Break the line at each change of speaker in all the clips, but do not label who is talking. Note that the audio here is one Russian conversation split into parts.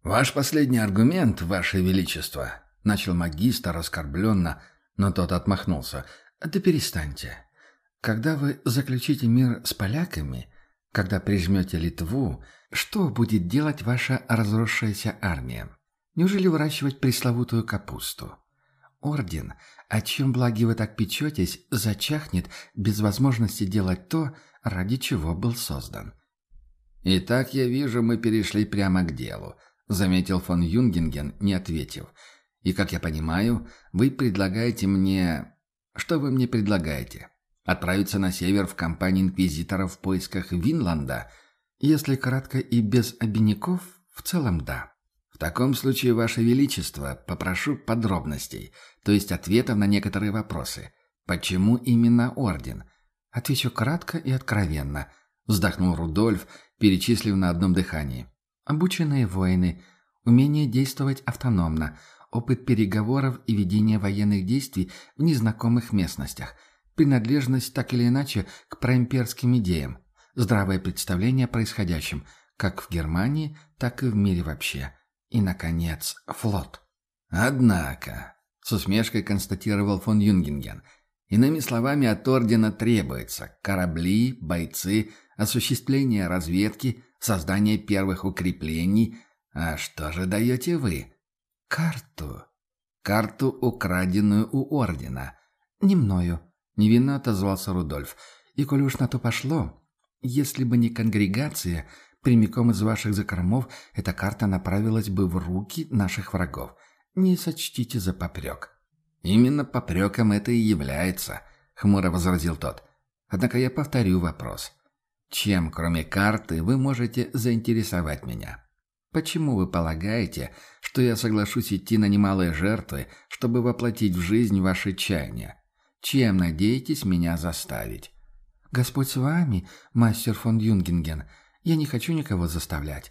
«Ваш последний аргумент, Ваше Величество», — начал магистр оскорбленно, но тот отмахнулся. «Да перестаньте. Когда вы заключите мир с поляками, когда прижмете Литву, что будет делать ваша разросшаяся армия? Неужели выращивать пресловутую капусту? Орден, о чем благе вы так печетесь, зачахнет без возможности делать то, ради чего был создан».
«Итак, я вижу, мы перешли прямо к делу», — заметил фон Юнгинген, не ответив. «И, как я понимаю, вы предлагаете мне... Что вы мне предлагаете? Отправиться на север в компании инквизиторов в поисках Винланда?
Если кратко и без обиняков, в целом да.
В таком случае, Ваше Величество, попрошу подробностей, то есть ответов на некоторые вопросы. Почему именно орден?»
Отвечу кратко и откровенно,
вздохнул Рудольф, перечислив на одном дыхании.
Обученные воины, умение действовать автономно, опыт переговоров и ведения военных действий в незнакомых местностях, принадлежность так или иначе к проимперским идеям, здравое представление о происходящем, как в Германии, так и в мире вообще. И, наконец, флот.
«Однако», — с усмешкой констатировал фон Юнгинген, «иными словами, от ордена требуется корабли, бойцы, осуществление разведки, создание первых укреплений. А что же даете вы?»
«Карту».
«Карту, украденную у ордена».
«Не мною», — невинно отозвался Рудольф. «И коль уж на то пошло, если бы не конгрегация, прямиком из ваших закромов эта карта направилась бы в руки наших врагов. Не сочтите за попрек».
«Именно попреком это и является», — хмуро возразил тот. «Однако я повторю вопрос. Чем, кроме карты, вы можете заинтересовать меня? Почему вы полагаете, что я соглашусь идти на немалые жертвы, чтобы воплотить в жизнь ваши чаяния? Чем надеетесь меня заставить?»
«Господь с вами, мастер фон Юнгинген. Я не хочу никого заставлять.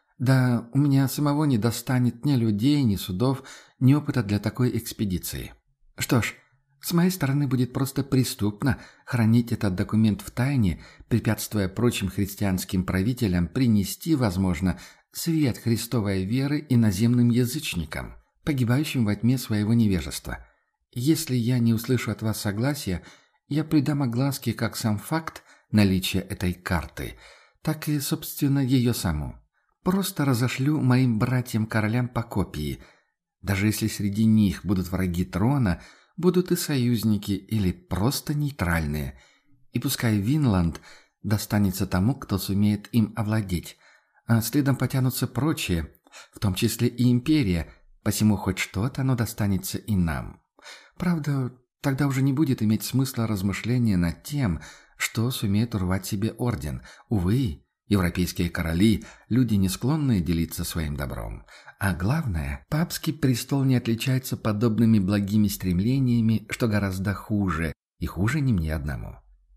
Да, у меня самого не достанет ни людей, ни судов, ни опыта для такой экспедиции. Что ж, с моей стороны будет просто преступно хранить этот документ в тайне, препятствуя прочим христианским правителям принести, возможно, свет христовой веры иноземным язычникам, погибающим во тьме своего невежества. Если я не услышу от вас согласия, я придам огласке как сам факт наличия этой карты, так и, собственно, ее саму. Просто разошлю моим братьям-королям по копии. Даже если среди них будут враги трона, будут и союзники или просто нейтральные. И пускай Винланд достанется тому, кто сумеет им овладеть, а следом потянутся прочие, в том числе и империя, посему хоть что-то оно достанется и нам. Правда, тогда уже не будет иметь смысла размышления над тем, что сумеет урвать себе орден. Увы, европейские короли – люди, не склонные делиться своим добром. А главное, папский престол не отличается подобными благими стремлениями, что гораздо хуже, и хуже не мне одному.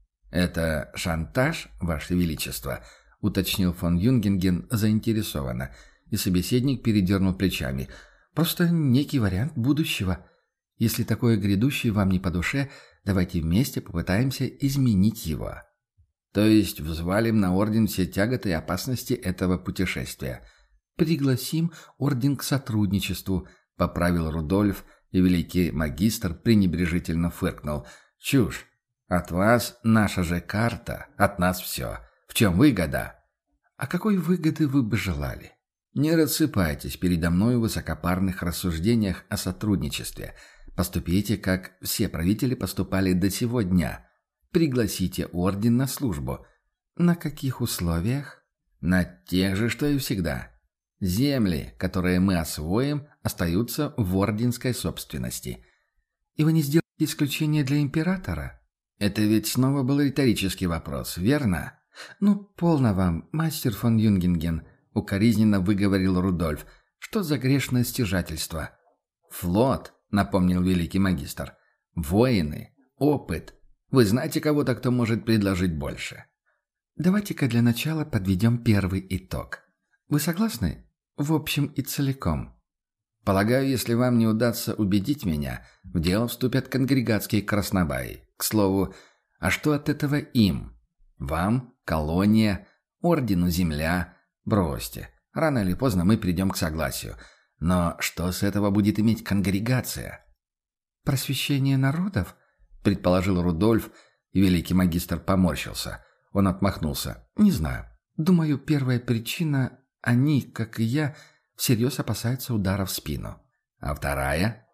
«Это шантаж, Ваше Величество?» — уточнил фон Юнгинген заинтересованно, и собеседник передернул плечами.
«Просто некий вариант будущего. Если такое грядущее вам не по душе, давайте вместе попытаемся изменить его».
«То есть взвалим на орден все тяготы и опасности этого путешествия?»
«Пригласим орден к сотрудничеству», —
поправил Рудольф, и великий магистр пренебрежительно фыркнул. «Чушь! От вас наша же карта, от нас все. В чем выгода?»
«А какой выгоды вы бы желали?»
«Не рассыпайтесь передо мной в высокопарных рассуждениях о сотрудничестве. Поступите, как все правители поступали до сего дня. Пригласите орден на службу».
«На каких условиях?»
«На тех же, что и всегда. Земли, которые мы освоим, остаются в орденской собственности».
«И вы не сделаете исключение для императора?»
«Это ведь снова был риторический вопрос, верно?»
«Ну, полно вам, мастер фон Юнгинген», — укоризненно выговорил Рудольф. «Что за грешное стяжательство?»
«Флот», — напомнил великий магистр. «Воины, опыт. Вы знаете кого-то, кто может предложить больше?»
«Давайте-ка для начала подведем первый итог. Вы согласны? В общем и целиком».
«Полагаю, если вам не удастся убедить меня, в дело вступят конгрегатские краснобаи. К слову, а что от этого им? Вам, колония, ордену земля? Бросьте. Рано или поздно мы придем к согласию. Но что с этого будет иметь конгрегация?»
«Просвещение народов?»
— предположил Рудольф, и великий магистр поморщился. Он отмахнулся. «Не знаю.
Думаю, первая причина — они, как и я, всерьез опасаются удара в спину.
А вторая?»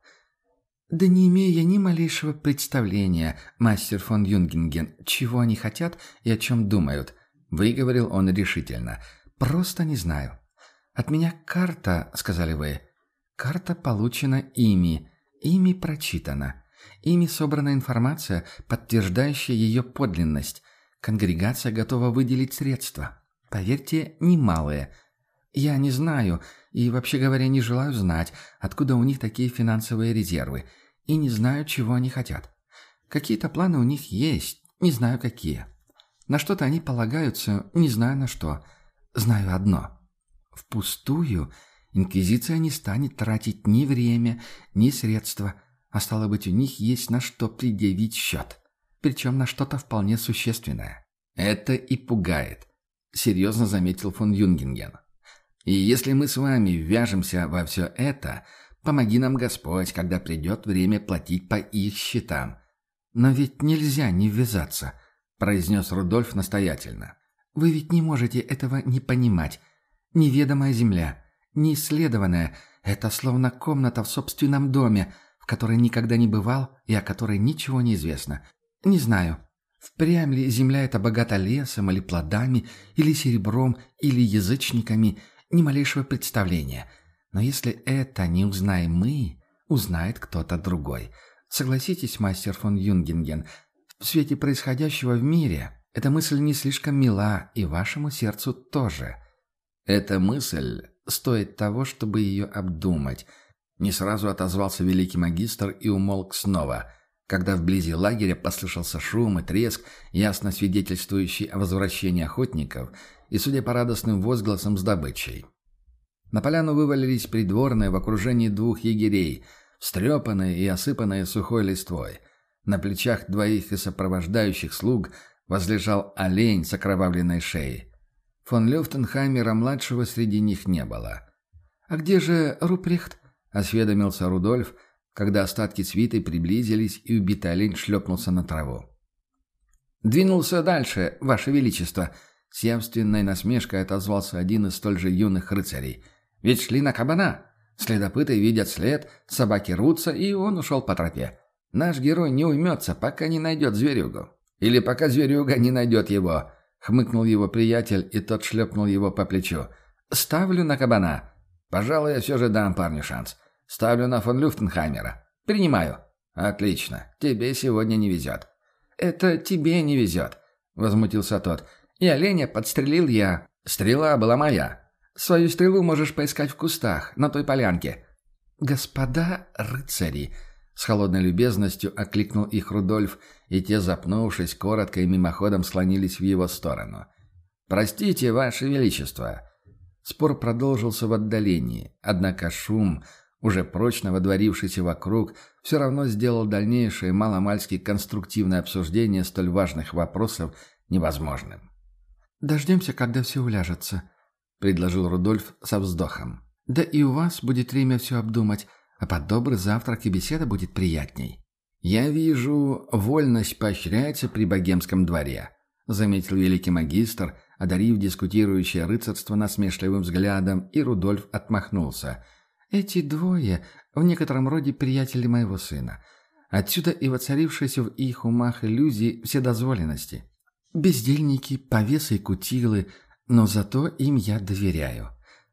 «Да не имея я ни малейшего представления, мастер фон Юнгинген, чего они хотят и о чем думают», — выговорил он решительно. «Просто не знаю. От меня карта, — сказали вы, — карта получена ими, ими прочитана, ими собрана информация, подтверждающая ее подлинность. Конгрегация готова выделить средства. Поверьте, немалые. Я не знаю и, вообще говоря, не желаю знать, откуда у них такие финансовые резервы, и не знаю, чего они хотят. Какие-то планы у них есть, не знаю какие. На что-то они полагаются, не знаю на что. Знаю одно. Впустую инквизиция не станет тратить ни время, ни средства, а стало быть, у них есть на что предъявить счет. Причем на что-то вполне существенное.
«Это и пугает», — серьезно заметил фон Юнгинген. «И если мы с вами ввяжемся во все это, помоги нам Господь, когда придет время платить по их счетам».
«Но ведь нельзя не ввязаться», — произнес Рудольф настоятельно. «Вы ведь не можете этого не понимать. Неведомая земля, неисследованная — это словно комната в собственном доме, в которой никогда не бывал и о которой ничего не известно. Не знаю, впрямь ли земля эта богата лесом или плодами, или серебром, или язычниками, ни малейшего представления. Но если это не узнаем мы, узнает кто-то другой. Согласитесь, мастер фон Юнгинген, в свете происходящего в мире эта мысль не слишком мила, и вашему сердцу тоже.
Эта мысль стоит того, чтобы ее обдумать». Не сразу отозвался великий магистр и умолк снова, когда вблизи лагеря послышался шум и треск, ясно свидетельствующий о возвращении охотников и, судя по радостным возгласам, с добычей. На поляну вывалились придворные в окружении 2 егерей, встрепанные и осыпанные сухой листвой. На плечах 2 из сопровождающих слуг возлежал олень с окровавленной шеей. Фон Люфтенхаймера-младшего среди них не было.
«А где же Руприхт?»
— осведомился Рудольф, когда остатки свиты приблизились, и убитый олень шлепнулся на траву.
«Двинулся дальше, Ваше Величество»,
— с явственной насмешкой отозвался один из столь же юных рыцарей.
«Ведь шли на кабана. Следопыты видят след, собаки рвутся, и он ушел по тропе. Наш герой не уймется, пока не найдет зверюгу.
Или пока зверюга не найдет его», — хмыкнул его приятель, и тот шлепнул его по плечу.
«Ставлю на кабана».
«Пожалуй, я все же дам парню шанс. Ставлю на фон Люфтенхаймера».
«Принимаю».
«Отлично. Тебе сегодня не везет».
«Это тебе не везет», — возмутился тот. «И оленя подстрелил я.
Стрела была моя».
«Свою стрелу можешь поискать в кустах, на той полянке». «Господа рыцари», — с холодной любезностью окликнул их Рудольф, и те, запнувшись, коротко и мимоходом склонились в его сторону.
«Простите, Ваше Величество».
Спор продолжился в отдалении, однако шум, уже прочно водворившийся вокруг, все равно сделал дальнейшее маломальски конструктивное обсуждение столь важных вопросов невозможным. «Дождемся, когда все уляжется», — предложил Рудольф со вздохом. «Да и у вас будет время все обдумать, а под добрый завтрак и беседа будет приятней».
«Я вижу, вольность поощряется при богемском дворе», — заметил великий магистр, одарив дискутирующее рыцарство насмешливым взглядом, и Рудольф отмахнулся.
«Эти двое в некотором роде приятели моего сына. Отсюда и воцарившиеся в их умах иллюзии вседозволенности. Бездельники, повесы и кутилы, но зато им я доверяю.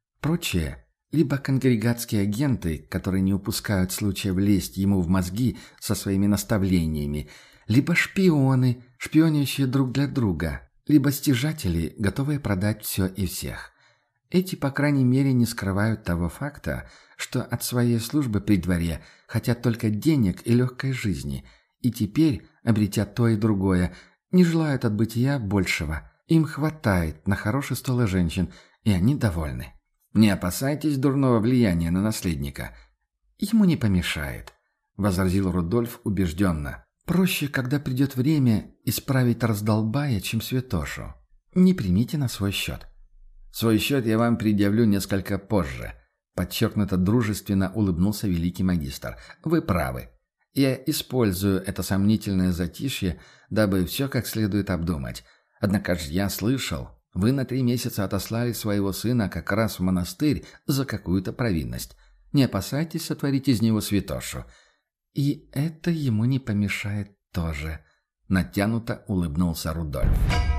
Прочее — либо конгрегатские агенты, которые не упускают случая влезть ему в мозги со своими наставлениями, либо шпионы, шпионящие друг для друга, либо стяжатели, готовые продать все и всех. Эти, по крайней мере, не скрывают того факта, что от своей службы при дворе хотят только денег и легкой жизни, и теперь, обретя то и другое, не желают от бытия большего. Им хватает на хороший стол и женщин, и они довольны.
Не опасайтесь дурного влияния на наследника.
Ему не помешает, — возразил Рудольф убежденно. Проще, когда придет время, исправить раздолбая, чем святошу. Не примите на свой счет.
Свой счет я вам предъявлю несколько позже. Подчеркнуто дружественно улыбнулся великий магистр. Вы правы. Я использую это сомнительное затишье, дабы все как следует обдумать. Однако же я слышал, вы на 3 месяца отослали своего сына как раз в монастырь за какую-то провинность. Не опасайтесь сотворить из него святошу. И это ему не помешает тоже. Натянуто улыбнулся Рудольф.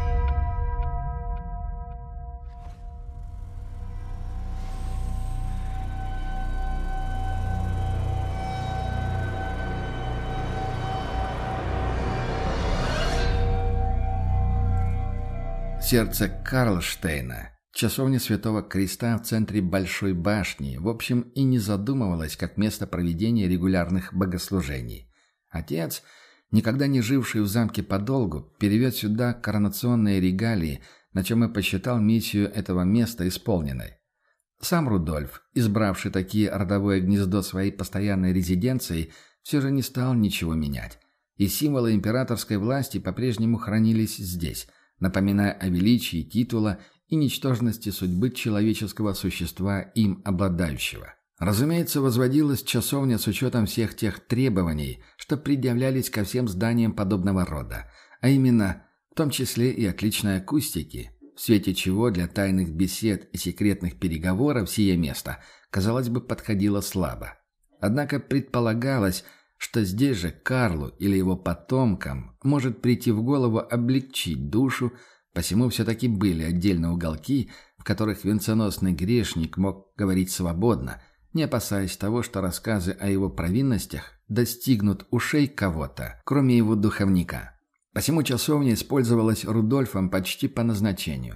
Сердце Карлштейна, часовня Святого Креста в центре Большой башни, в общем, и не задумывалось как место проведения регулярных богослужений. Отец, никогда не живший в замке подолгу, перевез сюда коронационные регалии, на чем и посчитал миссию этого места исполненной. Сам Рудольф, избравший такие родовое гнездо своей постоянной резиденцией, все же не стал ничего менять. И символы императорской власти по-прежнему хранились здесь, напоминая о величии титула и ничтожности судьбы человеческого существа, им обладающего. Разумеется, возводилась часовня с учетом всех тех требований, что предъявлялись ко всем зданиям подобного рода, а именно, в том числе и отличной акустики, в свете чего для тайных бесед и секретных переговоров сие место, казалось бы, подходило слабо. Однако предполагалось, что здесь же Карлу или его потомкам может прийти в голову облегчить душу, посему все-таки были отдельные уголки, в которых венценосный грешник мог говорить свободно, не опасаясь того, что рассказы о его провинностях достигнут ушей кого-то, кроме его духовника. Посему часовня использовалась Рудольфом почти по назначению.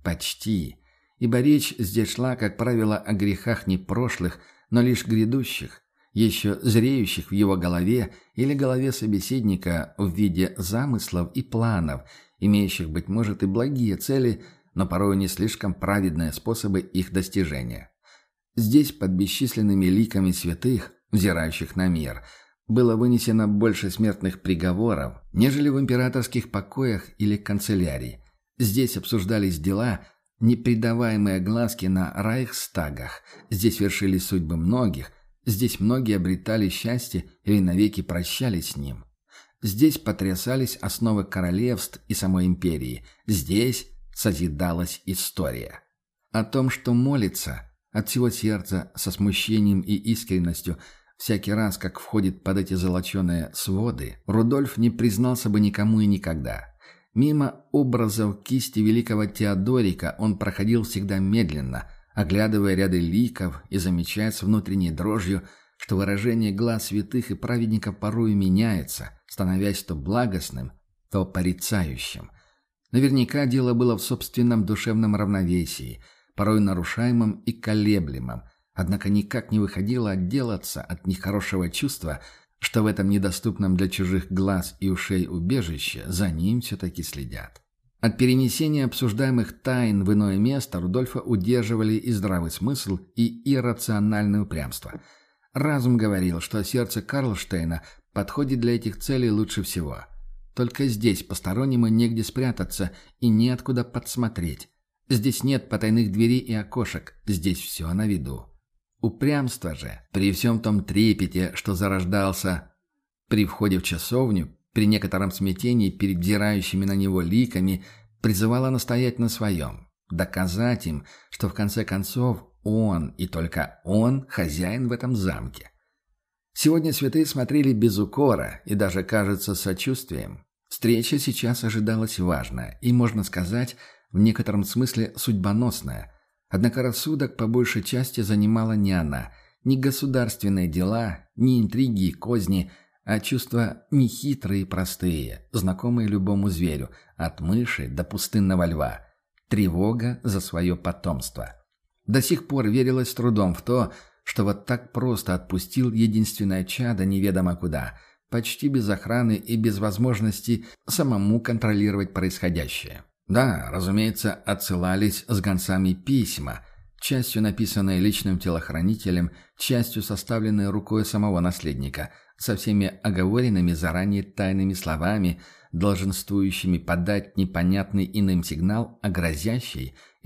Почти. Ибо речь здесь шла, как правило, о грехах не прошлых, но лишь грядущих, еще зреющих в его голове или голове собеседника в виде замыслов и планов, имеющих, быть может, и благие цели, но порой не слишком праведные способы их достижения. Здесь, под бесчисленными ликами святых, взирающих на мир, было вынесено больше смертных приговоров, нежели в императорских покоях или канцелярии. Здесь обсуждались дела, не придаваемые огласке на райхстагах, здесь вершились судьбы многих, здесь многие обретали счастье или навеки прощались с ним. Здесь потрясались основы королевств и самой империи. Здесь созидалась история. О том, что молится от всего сердца, со смущением и искренностью, всякий раз, как входит под эти золоченые своды, Рудольф не признался бы никому и никогда. Мимо образов кисти великого Теодорика он проходил всегда медленно, оглядывая ряды ликов и замечая с внутренней дрожью, что выражение глаз святых и праведников порою меняется, становясь то благостным, то порицающим. Наверняка дело было в собственном душевном равновесии, порой нарушаемом и колеблемом, однако никак не выходило отделаться от нехорошего чувства, что в этом недоступном для чужих глаз и ушей убежище за ним все-таки следят. От перенесения обсуждаемых тайн в иное место Рудольфа удерживали и здравый смысл, и иррациональное упрямство. Разум говорил, что сердце Карлштейна подходит для этих целей лучше всего. Только здесь постороннему негде спрятаться и неоткуда подсмотреть. Здесь нет потайных дверей и окошек, здесь все на виду. Упрямство же, при всем том трепете, что зарождался при входе в часовню, при некотором смятении перед взирающими на него ликами, призывало настоять на своем, доказать им, что в конце концов он и только он хозяин в этом замке. Сегодня святые смотрели без укора и даже, кажется, с сочувствием. Встреча сейчас ожидалась важная и, можно сказать, в некотором смысле судьбоносная. Однако рассудок по большей части занимала не она, не государственные дела, не интриги и козни, а чувства нехитрые и простые, знакомые любому зверю, от мыши до пустынного льва. Тревога за свое потомство. До сих пор верилось с трудом в то, что вот так просто отпустил единственное чадо неведомо куда, почти без охраны и без возможности самому контролировать происходящее. Да, разумеется, отсылались с гонцами письма, частью написанные личным телохранителем, частью составленные рукой самого наследника, со всеми оговоренными заранее тайными словами, долженствующими подать непонятный иным сигнал о грозящей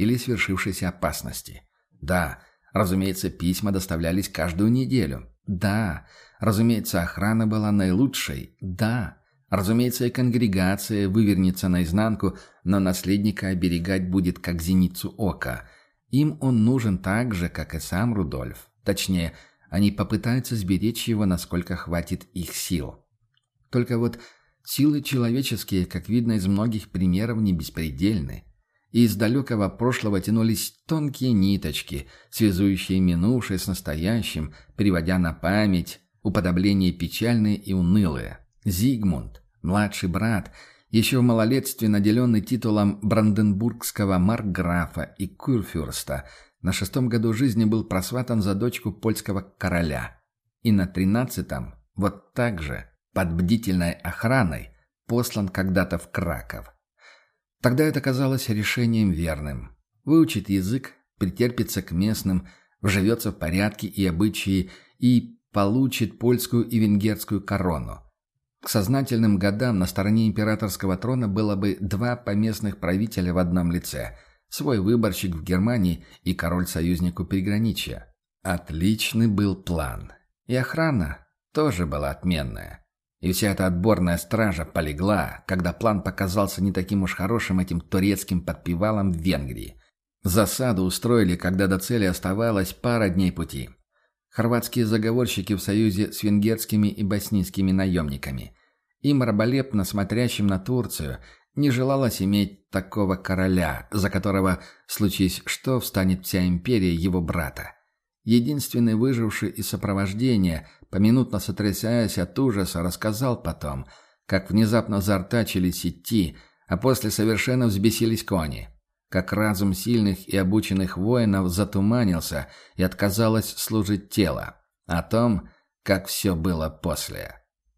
или свершившейся опасности. Да, разумеется, письма доставлялись каждую неделю. Да, разумеется, охрана была наилучшей. Да, разумеется, и конгрегация вывернется наизнанку, но наследника оберегать будет как зеницу ока. Им он нужен так же, как и сам Рудольф. Точнее, они попытаются сберечь его, насколько хватит их сил. Только вот силы человеческие, как видно из многих примеров, не беспредельны. И из далекого прошлого тянулись тонкие ниточки, связующие минувшее с настоящим, приводя на память уподобления печальные и унылые. Зигмунд, младший брат, еще в малолетстве наделенный титулом бранденбургского маркграфа и курфюрста, на 6-м году жизни был просватан за дочку польского короля. И на 13-м, вот так же, под бдительной охраной, послан когда-то в Краков. Тогда это казалось решением верным. Выучит язык, претерпится к местным, вживется в порядки и обычаи и получит польскую и венгерскую корону. К сознательным годам на стороне императорского трона было бы 2 поместных правителя в одном лице, свой выборщик в Германии и король-союзник у приграничья. Отличный был план. И охрана тоже была отменная. И вся эта отборная стража полегла, когда план показался не таким уж хорошим этим турецким подпевалам в Венгрии. Засаду устроили, когда до цели оставалось пара дней пути. Хорватские заговорщики в союзе с венгерскими и боснийскими наемниками. Им, раболепно смотрящим на Турцию, не желалось иметь такого короля, за которого, случись что, встанет вся империя его брата. Единственный выживший из сопровождения, поминутно сотрясаясь от ужаса, рассказал потом, как внезапно заортачили сети, а после совершенно взбесились кони, как разум сильных и обученных воинов затуманился и отказалось служить тело, о том, как все было после.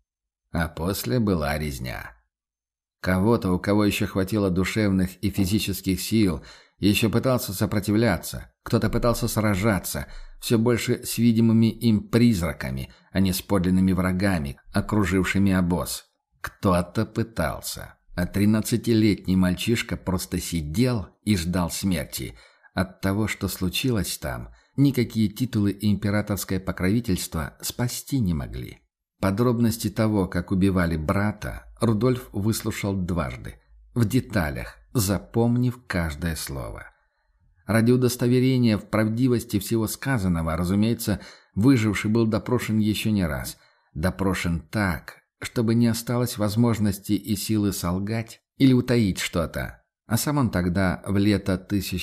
А после была резня. Кого-то, у кого еще хватило душевных и физических сил, еще пытался сопротивляться, кто-то пытался сражаться, все больше с видимыми им призраками, а не с подлинными врагами, окружившими обоз. Кто-то пытался. А 13-летний мальчишка просто сидел и ждал смерти. От того, что случилось там, никакие титулы и императорское покровительство спасти не могли. Подробности того, как убивали брата, Рудольф выслушал дважды, в деталях, запомнив каждое слово. Ради удостоверения в правдивости всего сказанного, разумеется, выживший был допрошен еще не раз. Допрошен так, чтобы не осталось возможности и силы солгать или утаить что-то. А сам он тогда, в лето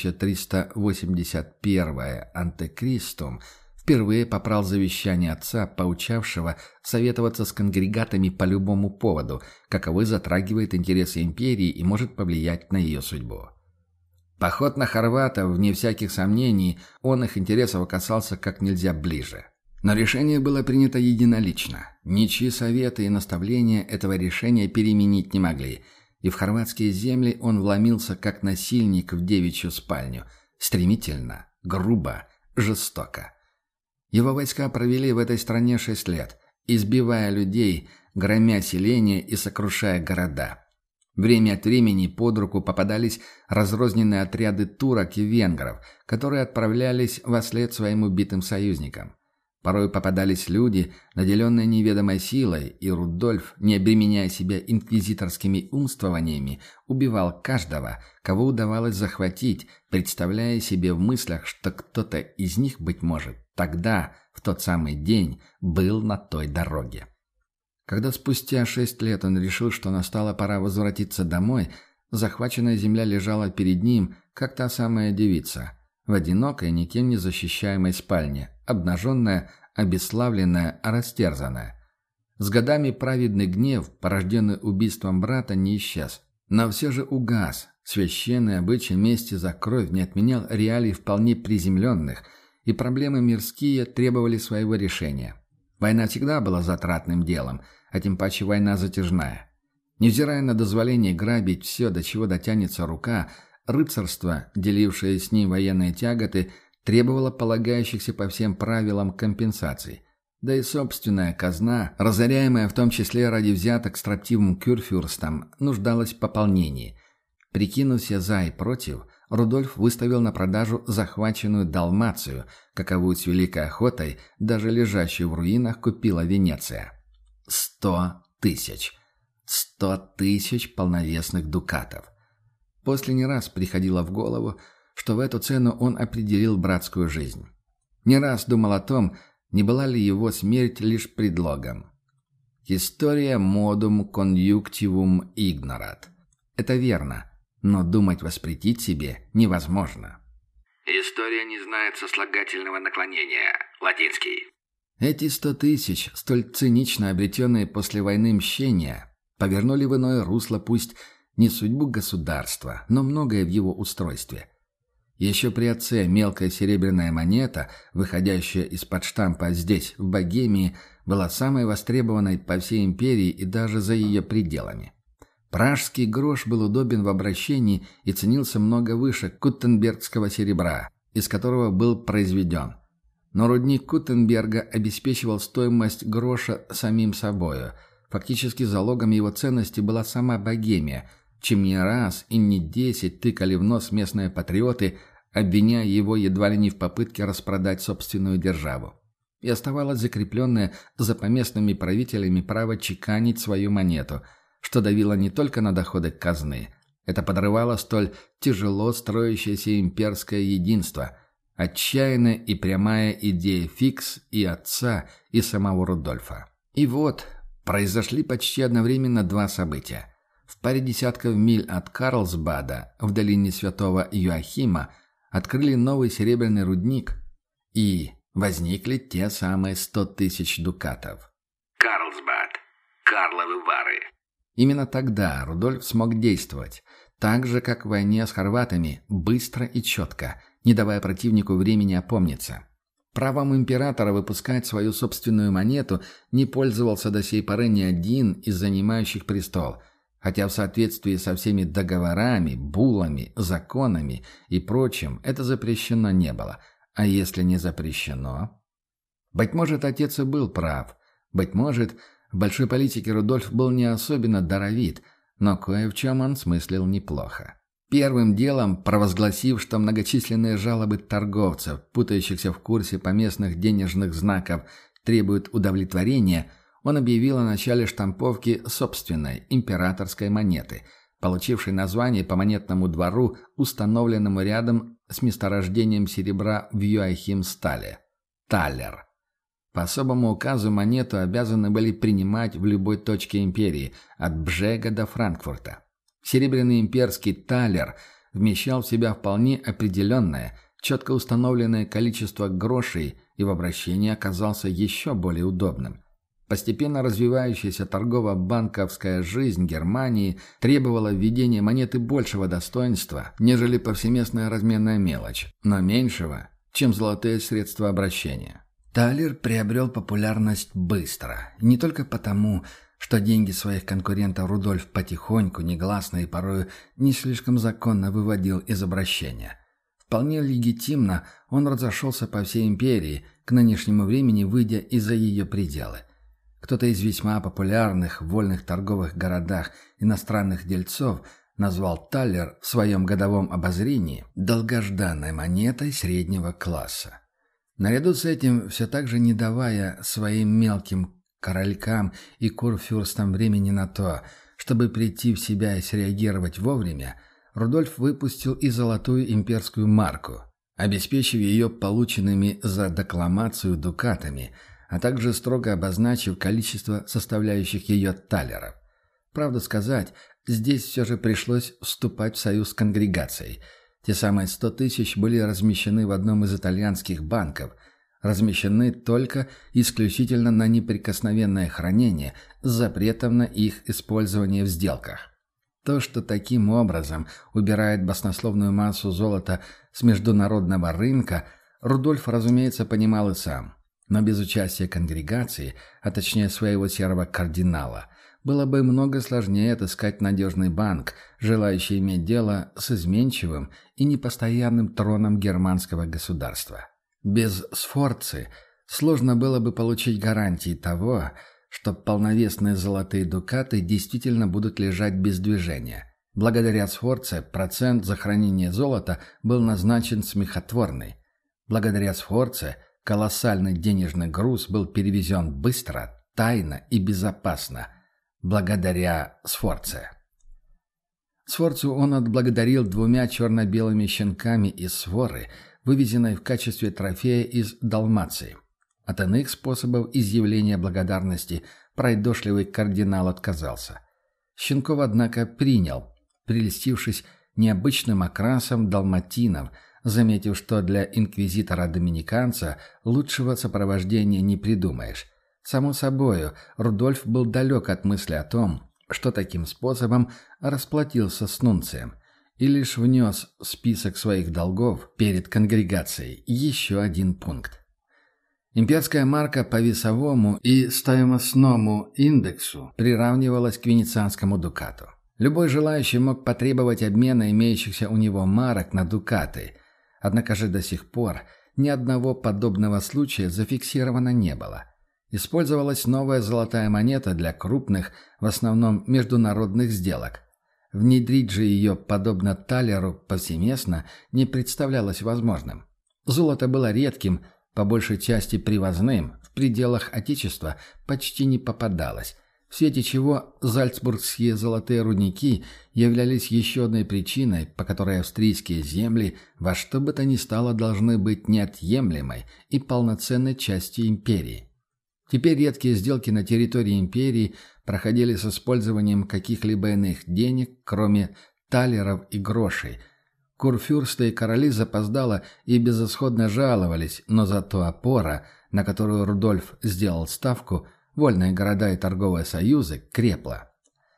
1381 антекристум, впервые попрал завещание отца, поучавшего советоваться с конгрегатами по любому поводу, каковой затрагивает интересы империи и может повлиять на ее судьбу. Поход на хорватов, вне всяких сомнений, он их интересов касался как нельзя ближе. Но решение было принято единолично. Ничьи советы и наставления этого решения переменить не могли, и в хорватские земли он вломился как насильник в девичью спальню, стремительно, грубо, жестоко. Его войска провели в этой стране 6 лет, избивая людей, громя селения и сокрушая города. Время от времени под руку попадались разрозненные отряды турок и венгров, которые отправлялись вслед своим убитым союзникам. Порой попадались люди, наделенные неведомой силой, и Рудольф, не обременяя себя инквизиторскими умствованиями, убивал каждого, кого удавалось захватить, представляя себе в мыслях, что кто-то из них, быть может, тогда, в тот самый день, был на той дороге. Когда спустя 6 лет он решил, что настала пора возвратиться домой, захваченная земля лежала перед ним, как та самая девица, в одинокой, никем не защищаемой спальне, обнаженная, обесславленная, растерзанная. С годами праведный гнев, порожденный убийством брата, не исчез, но все же угас. Священный обычай мести за кровь не отменял реалий вполне приземленных, и проблемы мирские требовали своего решения. Война всегда была затратным делом, а тем паче война затяжная. Невзирая на дозволение грабить все, до чего дотянется рука, рыцарство, делившее с ним военные тяготы, требовало полагающихся по всем правилам компенсаций. Да и собственная казна, разоряемая в том числе ради взяток строптивым кюрфюрстом, нуждалась в пополнении. Прикинув все «за» и «против», Рудольф выставил на продажу захваченную Далмацию, каковую с великой охотой, даже лежащую в руинах, купила Венеция. 100 тысяч. 100 тысяч полновесных дукатов. После не раз приходило в голову, что в эту цену он определил братскую жизнь. Не раз думал о том, не была ли его смерть лишь предлогом. «Historia modum conjunctivum ignorat». Это верно, но думать воспретить себе невозможно.
История не знает сослагательного наклонения. Латинский.
Эти 100 тысяч, столь цинично обретенные после войны мщения, повернули в иное русло пусть не судьбу государства, но многое в его устройстве. Еще при отце мелкая серебряная монета, выходящая из-под штампа здесь, в Богемии, была самой востребованной по всей империи и даже за ее пределами. Пражский грош был удобен в обращении и ценился много выше куттенбергского серебра, из которого был произведен. Но рудник Куттенберга обеспечивал стоимость гроша самим собою. Фактически залогом его ценности была сама Богемия, чем не раз и не 10 тыкали в нос местные патриоты, обвиняя его едва ли не в попытке распродать собственную державу. И оставалось закрепленное за поместными правителями право чеканить свою монету, что давило не только на доходы казны. Это подрывало столь тяжело строящееся имперское единство, отчаянная и прямая идея Фикс и отца, и самого Рудольфа. И вот произошли почти одновременно два события. В паре десятков миль от Карлсбада, в долине святого Иоахима, открыли новый серебряный рудник, и возникли те самые 100 тысяч дукатов.
Карлсбад. Карловы Вары.
Именно тогда Рудольф смог действовать, так же, как в войне с хорватами, быстро и четко, не давая противнику времени опомниться. Правом императора выпускать свою собственную монету не пользовался до сей поры ни один из занимающих престол, хотя в соответствии со всеми договорами, буллами, законами и прочим это запрещено не было. А если не запрещено? Быть может, отец и был прав. Быть может, в большой политике Рудольф был не особенно даровит, но кое в чем он смыслил неплохо. Первым делом, провозгласив, что многочисленные жалобы торговцев, путающихся в курсе поместных денежных знаков, требуют удовлетворения, он объявил о начале штамповки собственной императорской монеты, получившей название по монетному двору, установленному рядом с месторождением серебра в Юахимстале – таллер. По особому указу монету обязаны были принимать в любой точке империи, от Бжега до Франкфурта. Серебряный имперский таллер вмещал в себя вполне определенное, четко установленное количество грошей и в обращении оказался еще более удобным. Постепенно развивающаяся торгово-банковская жизнь Германии требовала введения монеты большего достоинства, нежели повсеместная разменная мелочь, но меньшего, чем золотые средства обращения. Таллер приобрел популярность быстро, не только потому, что деньги своих конкурентов Рудольф потихоньку, негласно и порою не слишком законно выводил из обращения. Вполне легитимно он разошелся по всей империи, к нынешнему времени выйдя из-за ее пределы. Кто-то из весьма популярных в вольных торговых городах иностранных дельцов назвал таллер в своем годовом обозрении долгожданной монетой среднего класса. Наряду с этим, все так же не давая своим мелким королькам и курфюрстам времени на то, чтобы прийти в себя и среагировать вовремя, Рудольф выпустил и золотую имперскую марку, обеспечив ее полученными за декламацию дукатами, а также строго обозначив количество составляющих ее таллеров. Правду сказать, здесь все же пришлось вступать в союз с конгрегацией. Те самые 100 тысяч были размещены в одном из итальянских банков, размещены только исключительно на неприкосновенное хранение с запретом на их использование в сделках. То, что таким образом убирает баснословную массу золота с международного рынка, Рудольф, разумеется, понимал и сам. Но без участия конгрегации, а точнее своего серого кардинала, было бы много сложнее отыскать надежный банк, желающий иметь дело с изменчивым и непостоянным троном германского государства. Без Сфорцы сложно было бы получить гарантии того, что полновесные золотые дукаты действительно будут лежать без движения.
Благодаря Сфорце процент за хранение золота был назначен смехотворный. Благодаря Сфорце колоссальный денежный груз был перевезен быстро, тайно и безопасно. Благодаря Сфорце. Сфорцу он отблагодарил 2 черно-белыми щенками из своры, вывезенной в качестве трофея из Далмации. От иных способов изъявления благодарности пройдошливый кардинал отказался. Щенков, однако, принял, прельстившись необычным окрасом далматинов, заметив, что для инквизитора-доминиканца лучшего сопровождения не придумаешь. Само собою, Рудольф был далек от мысли о том, что таким способом расплатился с нунцием, и лишь внес в список своих долгов перед конгрегацией еще один пункт. Имперская марка по весовому и стоимостному индексу приравнивалась к венецианскому дукату. Любой желающий мог потребовать обмена имеющихся у него марок на дукаты, однако же до сих пор ни одного подобного случая зафиксировано не было. Использовалась новая золотая монета для крупных, в основном международных сделок. Внедрить же ее, подобно талеру, повсеместно не представлялось возможным. Золото было редким, по большей части привозным, в пределах Отечества почти не попадалось, в свете чего зальцбургские золотые рудники являлись еще одной причиной, по которой австрийские земли во что бы то ни стало должны быть неотъемлемой и полноценной частью империи. Теперь редкие сделки на территории империи проходили с использованием каких-либо иных денег, кроме талеров и грошей. Курфюрсты и короли запоздало и безысходно жаловались, но зато опора, на которую Рудольф сделал ставку, вольные города и торговые союзы, крепла.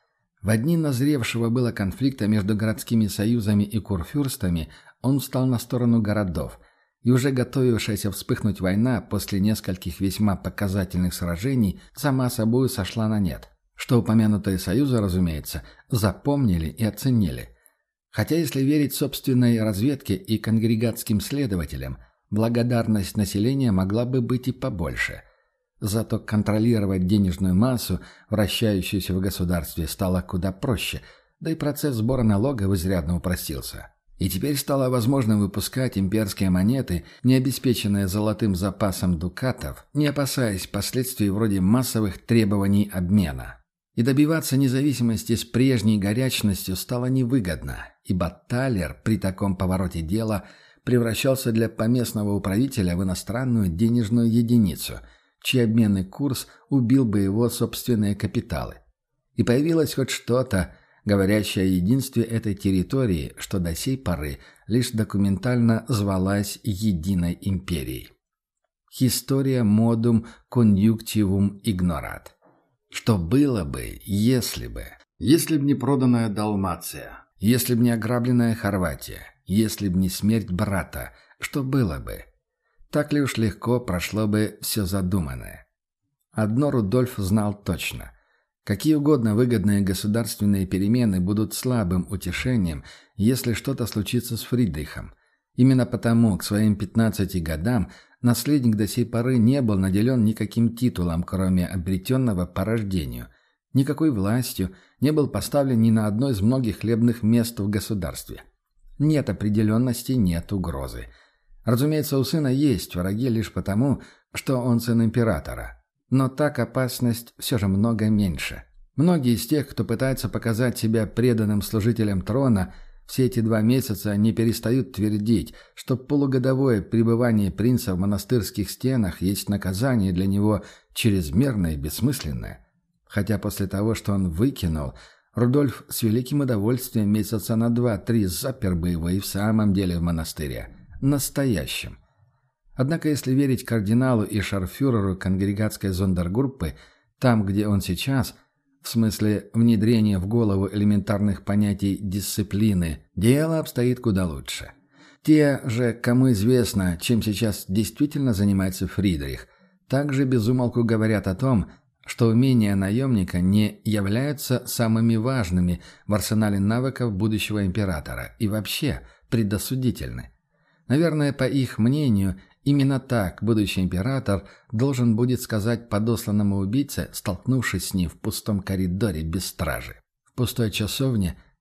В дни назревшего было конфликта между городскими союзами и курфюрстами он встал на сторону городов, и уже готовившаяся вспыхнуть война после нескольких весьма показательных сражений сама собой сошла на нет, что упомянутые союзы, разумеется, запомнили и оценили. Хотя, если верить собственной разведке и конгрегатским следователям, благодарность населения могла бы быть и побольше. Зато контролировать денежную массу, вращающуюся в государстве, стало куда проще, да и процесс сбора налогов изрядно упростился. И теперь стало возможным выпускать имперские монеты, не обеспеченные золотым запасом дукатов, не опасаясь последствий вроде массовых требований обмена. И добиваться независимости с прежней горячностью стало невыгодно, ибо талер при таком повороте дела превращался для поместного управителя в иностранную денежную единицу, чей обменный курс убил бы его собственные капиталы. И появилось хоть что-то, говорящее о единстве этой территории, что до сей поры лишь документально звалась Единой империей. Historia modum conjunctivum ignorat. Что было бы, если бы? Если б не проданная Далмация, если б не ограбленная Хорватия, если б не смерть брата, что было бы? Так ли уж легко прошло бы все задуманное? Одно Рудольф знал точно. Какие угодно выгодные государственные перемены будут слабым утешением, если что-то случится с Фридрихом. Именно потому к своим 15 годам наследник до сей поры не был наделен никаким титулом, кроме обретенного по рождению, никакой властью, не был поставлен ни на одно из многих хлебных мест в государстве. Нет определенности, нет угрозы. Разумеется, у сына есть враги лишь потому, что он сын императора. Но так опасность все же много меньше. Многие из тех, кто пытается показать себя преданным служителем трона, все эти 2 месяца не перестают твердить, что полугодовое пребывание принца в монастырских стенах есть наказание для него чрезмерное и бессмысленное. Хотя после того, что он выкинул, Рудольф с великим удовольствием месяца на 2-3 запер бы его и в самом деле в монастыре. Настоящем. Однако, если верить кардиналу и шарфюреру конгрегатской зондергруппы, там, где он сейчас, в смысле внедрения в голову элементарных понятий дисциплины, дело обстоит куда лучше. Те же, кому известно, чем сейчас действительно занимается Фридрих, также без умолку говорят о том, что умения наемника не являются самыми важными в арсенале навыков будущего императора и вообще предосудительны. Наверное, по их мнению, именно так будущий император должен будет сказать подосланному убийце, столкнувшись с ним в пустом коридоре без стражи. В пустой часовне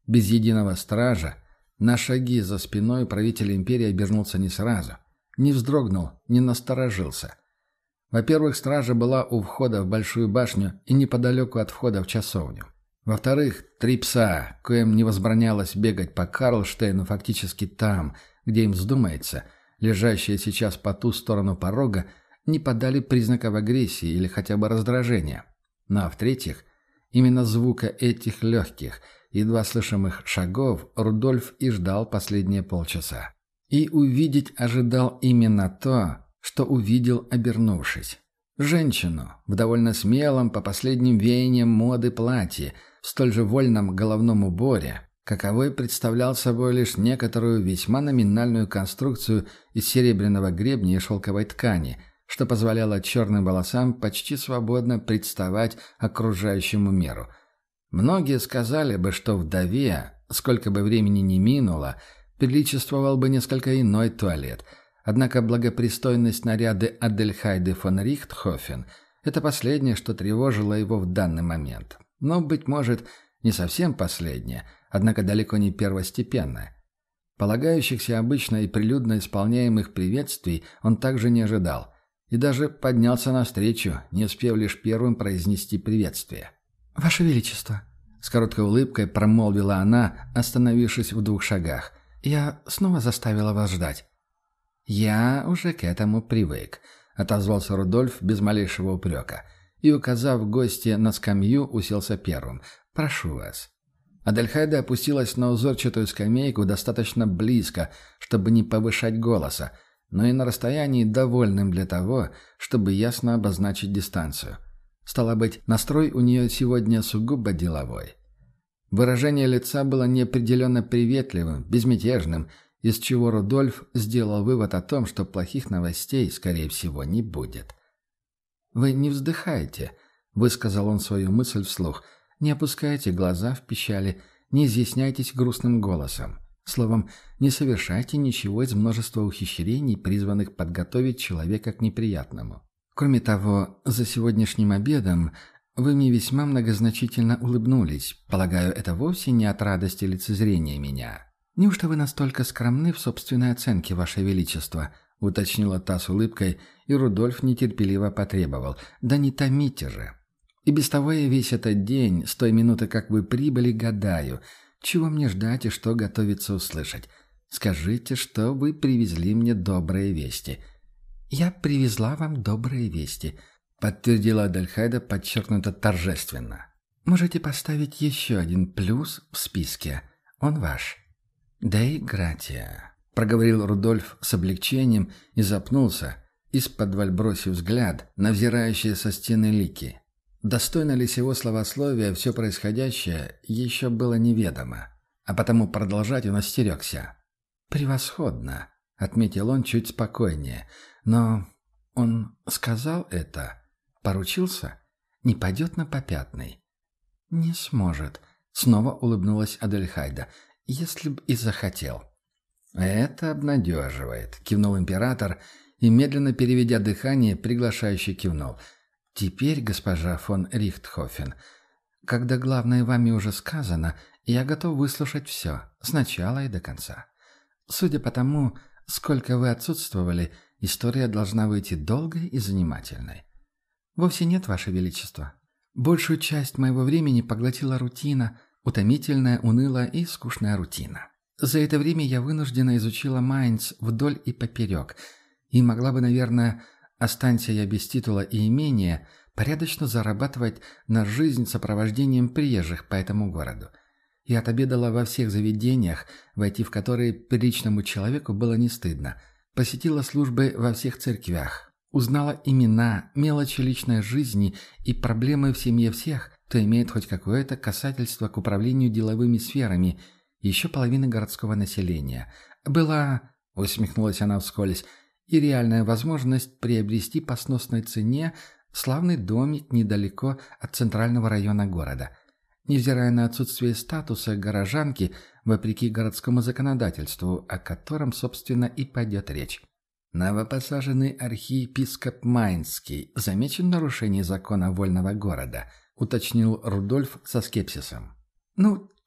Без единого стража на шаги за спиной правитель империи обернулся не сразу. Не вздрогнул, не насторожился. Во-первых, стража была у входа в Большую башню и неподалеку от входа в часовню. Во-вторых, 3 пса, коим не возбранялось бегать по Карлштейну фактически там, где им вздумается, лежащие сейчас по ту сторону порога, не подали признаков агрессии или хотя бы раздражения. Ну а в-третьих, именно звука этих легких, едва слышимых шагов Рудольф и ждал последние полчаса. И увидеть ожидал именно то, что увидел, обернувшись. Женщину в довольно смелом, по последним веяниям моды платье, в столь же вольном головном уборе, каковой представлял собой лишь некоторую весьма номинальную конструкцию из серебряного гребня и шелковой ткани, что позволяло черным волосам почти свободно представать окружающему миру. Многие сказали бы, что вдове, сколько бы времени ни минуло, приличествовал бы несколько иной туалет. Однако благопристойность наряды Адельхайды фон Рихтхофен – это последнее, что тревожило его в данный момент. Но, быть может, не совсем последнее, однако далеко не первостепенное. Полагающихся обычно и прилюдно исполняемых приветствий он также не ожидал. И даже поднялся навстречу, не успев лишь первым произнести приветствие.
«Ваше Величество!»
— с короткой улыбкой промолвила она, остановившись в 2 шагах.
«Я снова заставила вас ждать».
«Я уже к этому привык», — отозвался Рудольф без малейшего упрека. И, указав гостя на скамью, уселся первым. «Прошу вас». Адельхайда опустилась на узорчатую скамейку достаточно близко, чтобы не повышать голоса, но и на расстоянии довольным для того, чтобы ясно обозначить дистанцию. Стало быть, настрой у нее сегодня сугубо деловой. Выражение лица было неопределенно приветливым, безмятежным, из чего Рудольф сделал вывод о том, что плохих новостей, скорее всего, не будет. «Вы не вздыхайте», — высказал он свою мысль вслух, — «не опускайте глаза в печали, не изъясняйтесь грустным голосом. Словом, не совершайте ничего из множества ухищрений, призванных подготовить человека к неприятному. Кроме того, за сегодняшним обедом вы мне весьма многозначительно улыбнулись. Полагаю, это вовсе не от радости лицезрения меня». «Неужто вы настолько скромны в собственной оценке, Ваше Величество?» — уточнила та с улыбкой, и Рудольф нетерпеливо потребовал. «Да не томите же. И без того я весь этот день, с той минуты, как вы прибыли, гадаю, чего мне ждать и что готовиться услышать. Скажите, что вы привезли мне добрые вести». «Я привезла вам добрые вести», — подтвердила Адельхайда подчеркнуто торжественно. «Можете поставить еще один плюс в списке. Он ваш». «Дей гратия», — проговорил Рудольф с облегчением и запнулся, из-под бросив взгляд на взирающие со стены лики. Достойно ли сего словословия все происходящее еще было неведомо, а потому продолжать он остерегся. «Превосходно», — отметил он чуть спокойнее, — «но он сказал это, поручился, не пойдет на попятный». «Не сможет», — снова улыбнулась Адельхайда, — «если б и захотел». «Это обнадеживает», — кивнул император и, медленно переведя дыхание, приглашающе кивнул. «Теперь, госпожа фон Рихтхофен, когда главное вами уже сказано, я готов выслушать все, с начала и до конца. Судя по тому, сколько вы отсутствовали, история должна выйти долгой и занимательной». «Вовсе нет, Ваше Величество. Большую часть моего времени поглотила рутина, утомительная, унылая и скучная рутина. За это время я вынужденно изучила Майнц вдоль и поперек, и могла бы, наверное, останься я без титула и имения, порядочно зарабатывать на жизнь сопровождением приезжих по этому городу. Я отобедала во всех заведениях, войти в которые приличному человеку было не стыдно, посетила службы во всех церквях, узнала имена, мелочи личной жизни и проблемы в семье всех, кто имеет хоть какое-то касательство к управлению деловыми сферами, еще половины городского населения. Была, усмехнулась она вскользь, и реальная возможность приобрести по сносной цене славный домик недалеко от центрального района города. Невзирая на отсутствие статуса горожанки, вопреки городскому законодательству, о котором, собственно, и пойдет речь. Новопосаженный архиепископ Майнский замечен в нарушении закона вольного города, уточнил Рудольф со скепсисом. «Ну,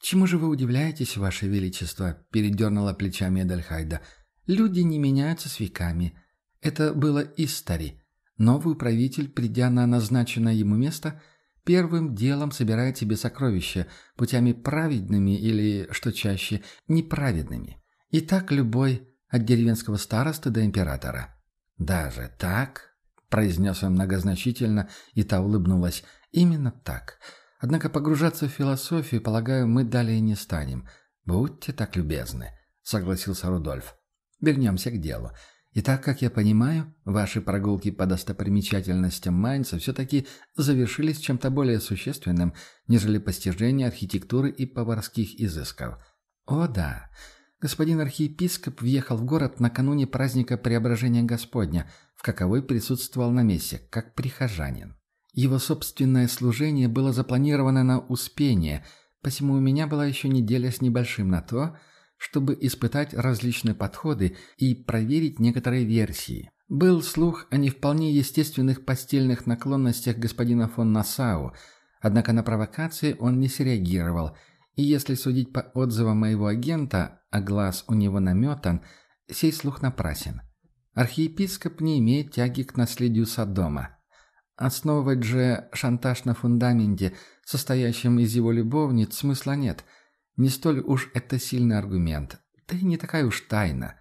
«Чему же вы удивляетесь, Ваше Величество?» – передернула плечами Эдельхайда. «Люди не меняются с веками. Это было истори. Новый правитель, придя на назначенное ему место, первым делом собирает себе сокровища путями праведными или, что чаще, неправедными. И так любой, от деревенского старосты до императора». «Даже так?» – произнес он многозначительно, и та улыбнулась. «Именно так. Однако погружаться в философию, полагаю, мы далее не станем. Будьте так любезны», — согласился Рудольф. «Вернемся к делу. Итак, как я понимаю, ваши прогулки по достопримечательностям Майнца все-таки завершились чем-то более существенным, нежели постижение архитектуры и поварских изысков». «О да. Господин архиепископ въехал в город накануне праздника Преображения Господня, в каковой присутствовал на мессе, как прихожанин. Его собственное служение было запланировано на Успение, посему у меня была еще неделя с небольшим на то, чтобы испытать различные подходы и проверить некоторые версии. Был слух о не вполне естественных постельных наклонностях господина фон Нассау, однако на провокации он не среагировал, и если судить по отзывам моего агента, а глаз у него наметан, сей слух напрасен. Архиепископ не имеет тяги к наследию Содома. Основывать же шантаж на фундаменте, состоящем из его любовниц, смысла нет. Не столь уж это сильный аргумент. Да и не такая уж тайна.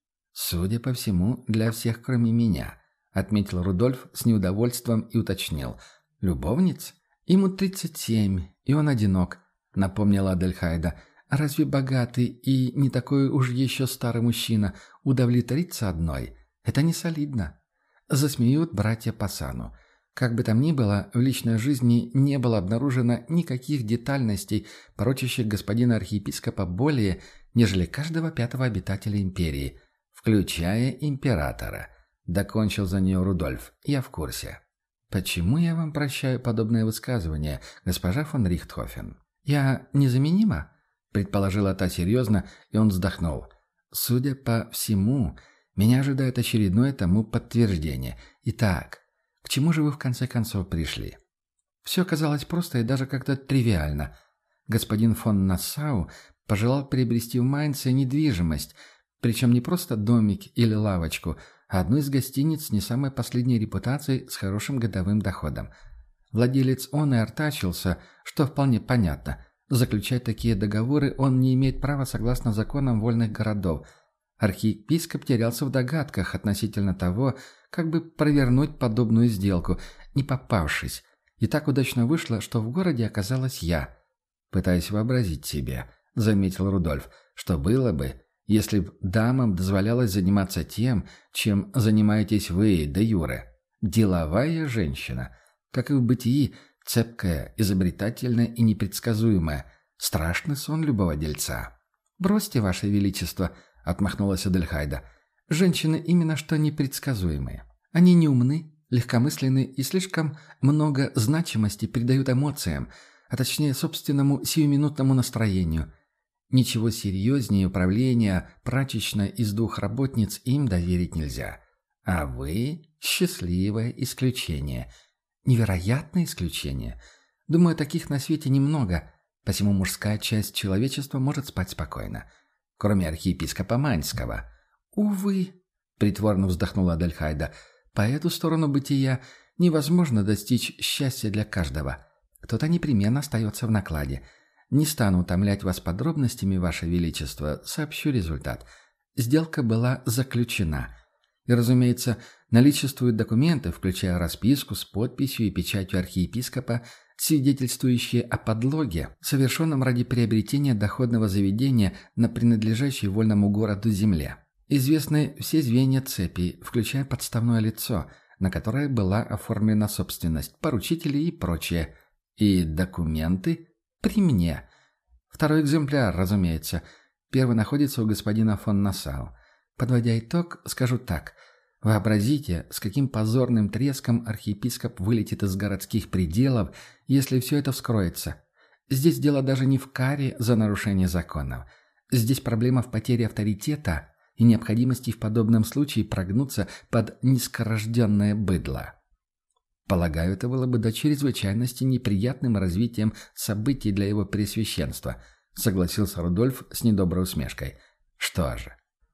«Судя по всему, для всех, кроме меня», — отметил Рудольф с неудовольствием и уточнил. «Любовниц? Ему 37, и он одинок», — напомнила Адельхайда. «Разве богатый и не такой уж еще старый мужчина удовлетворится одной? Это не солидно». Засмеют братья по сану. Как бы там ни было, в личной жизни не было обнаружено никаких детальностей, порочащих господина архиепископа более, нежели каждого пятого обитателя империи, включая императора. Докончил за нее Рудольф. Я в курсе. «Почему я вам прощаю подобное высказывание, госпожа фон Рихтхофен? Я незаменима?» – предположила та серьезно, и он вздохнул. «Судя по всему, меня ожидает очередное тому подтверждение. Итак, к чему же вы в конце концов пришли?» Все казалось просто и даже как-то тривиально. Господин фон Нассау пожелал приобрести в Майнце недвижимость, причем не просто домик или лавочку, а одну из гостиниц не самой последней репутацией с хорошим годовым доходом. Владелец он и артачился, что вполне понятно. Заключать такие договоры он не имеет права согласно законам вольных городов. Архиепископ терялся в догадках относительно того, как бы провернуть подобную сделку, не попавшись. И так удачно вышло, что в городе оказалась я. «Пытаясь вообразить себе», — заметил Рудольф, — «что было бы, если б дамам дозволялось заниматься тем, чем занимаетесь вы, де юре. Деловая женщина, как и в бытии, цепкая, изобретательная и непредсказуемая. Страшный сон любого дельца». «Бросьте, Ваше Величество», — отмахнулась Адельхайда. «Женщины именно что непредсказуемые. Они неумны, легкомысленны и слишком много значимости придают эмоциям, а точнее собственному сиюминутному настроению. Ничего серьезнее управления прачечной из 2 работниц им доверить нельзя. А вы – счастливое исключение. Невероятное исключение. Думаю, таких на свете немного, посему мужская часть человечества может спать спокойно. Кроме архиепископа Майнского». «Увы», — притворно вздохнула Адельхайда, — «по эту сторону бытия невозможно достичь счастья для каждого. Кто-то непременно остается в накладе. Не стану утомлять вас подробностями, Ваше Величество, сообщу результат. Сделка была заключена. И, разумеется, наличествуют документы, включая расписку с подписью и печатью архиепископа, свидетельствующие о подлоге, совершенном ради приобретения доходного заведения на принадлежащей вольному городу земле. Известны все звенья цепи, включая подставное лицо, на которое была оформлена собственность, поручители и прочее. И документы при мне. 2-й экземпляр, разумеется. Первый находится у господина фон Нассау. Подводя итог, скажу так. Вообразите, с каким позорным треском архиепископ вылетит из городских пределов, если все это вскроется. Здесь дело даже не в каре за нарушение законов. Здесь проблема в потере авторитета и необходимости в подобном случае прогнуться под низкорожденное быдло. Полагаю, это было бы до чрезвычайности неприятным развитием событий для его пресвященства.
— согласился Рудольф с недоброй усмешкой. «Что же,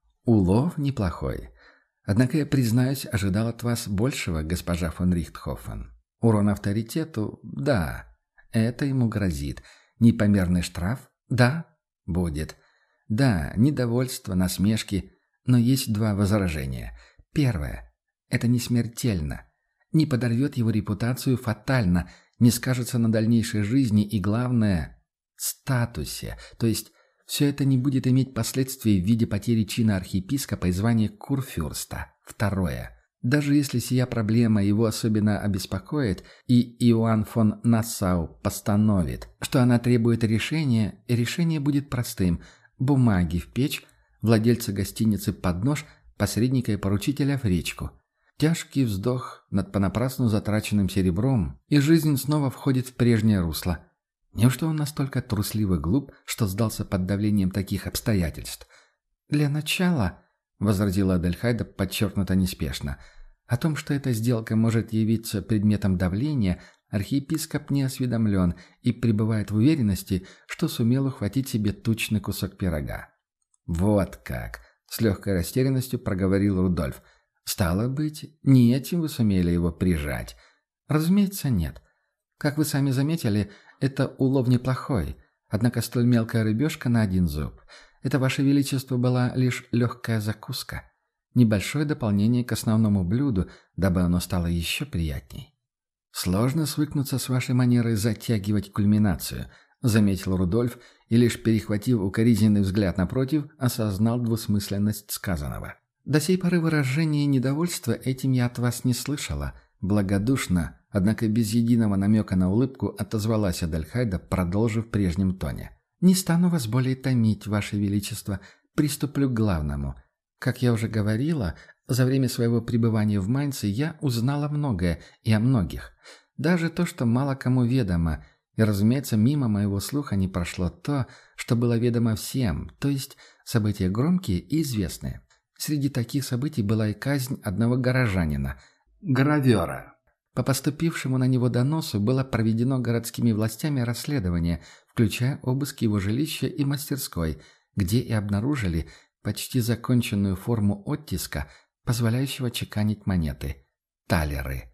улов неплохой. Однако я, признаюсь, ожидал от вас большего, госпожа фон Рихтхофен. Урон авторитету — да, это ему грозит. Непомерный штраф — да, будет. Да, недовольство, насмешки, но есть два возражения. Первое — это не смертельно, не подорвет его репутацию фатально, не скажется на дальнейшей жизни и, главное, статусе, то есть все это не будет иметь последствий в виде потери чина архиепископа и звания курфюрста. Второе. Даже если сия проблема его особенно обеспокоит, и Иоанн фон Нассау постановит, что она требует решения, и решение будет простым – бумаги в печь, владельца гостиницы под нож, посредника и поручителя в речку. Тяжкий вздох над понапрасну затраченным серебром, и жизнь снова входит в прежнее русло. Неужто он настолько трусливо глуп, что сдался под давлением таких обстоятельств? «Для начала», — возразила Адельхайда подчеркнуто неспешно, — «о том, что эта сделка может явиться предметом давления, архиепископ не осведомлен и пребывает в уверенности, что сумел ухватить себе тучный кусок пирога». «Вот как!» — с легкой растерянностью проговорил Рудольф. «Стало быть, не этим вы сумели его прижать?» «Разумеется, нет. Как вы сами заметили, это улов неплохой, однако столь мелкая рыбешка на один зуб. Это, Ваше Величество, была лишь легкая закуска. Небольшое дополнение к основному блюду, дабы оно стало еще приятней». «Сложно свыкнуться с вашей манерой затягивать кульминацию», — заметил Рудольф, и лишь перехватив укоризненный взгляд напротив, осознал двусмысленность сказанного. «До сей поры выражения недовольства этим я от вас не слышала». Благодушно, однако без единого намека на улыбку, отозвалась Адельхайда, продолжив в прежнем тоне. «Не стану вас более томить, Ваше Величество. Приступлю к главному. Как я уже говорила, за время своего пребывания в Майнце я узнала многое и о многих. Даже то, что мало кому ведомо. И, разумеется, мимо моего слуха не прошло то, что было ведомо всем, то есть события громкие и известные. Среди таких событий была и казнь одного горожанина – гравера. По поступившему на него доносу было проведено городскими властями расследование, включая обыск его жилища и мастерской, где и обнаружили почти законченную форму оттиска, позволяющего чеканить монеты. Талеры.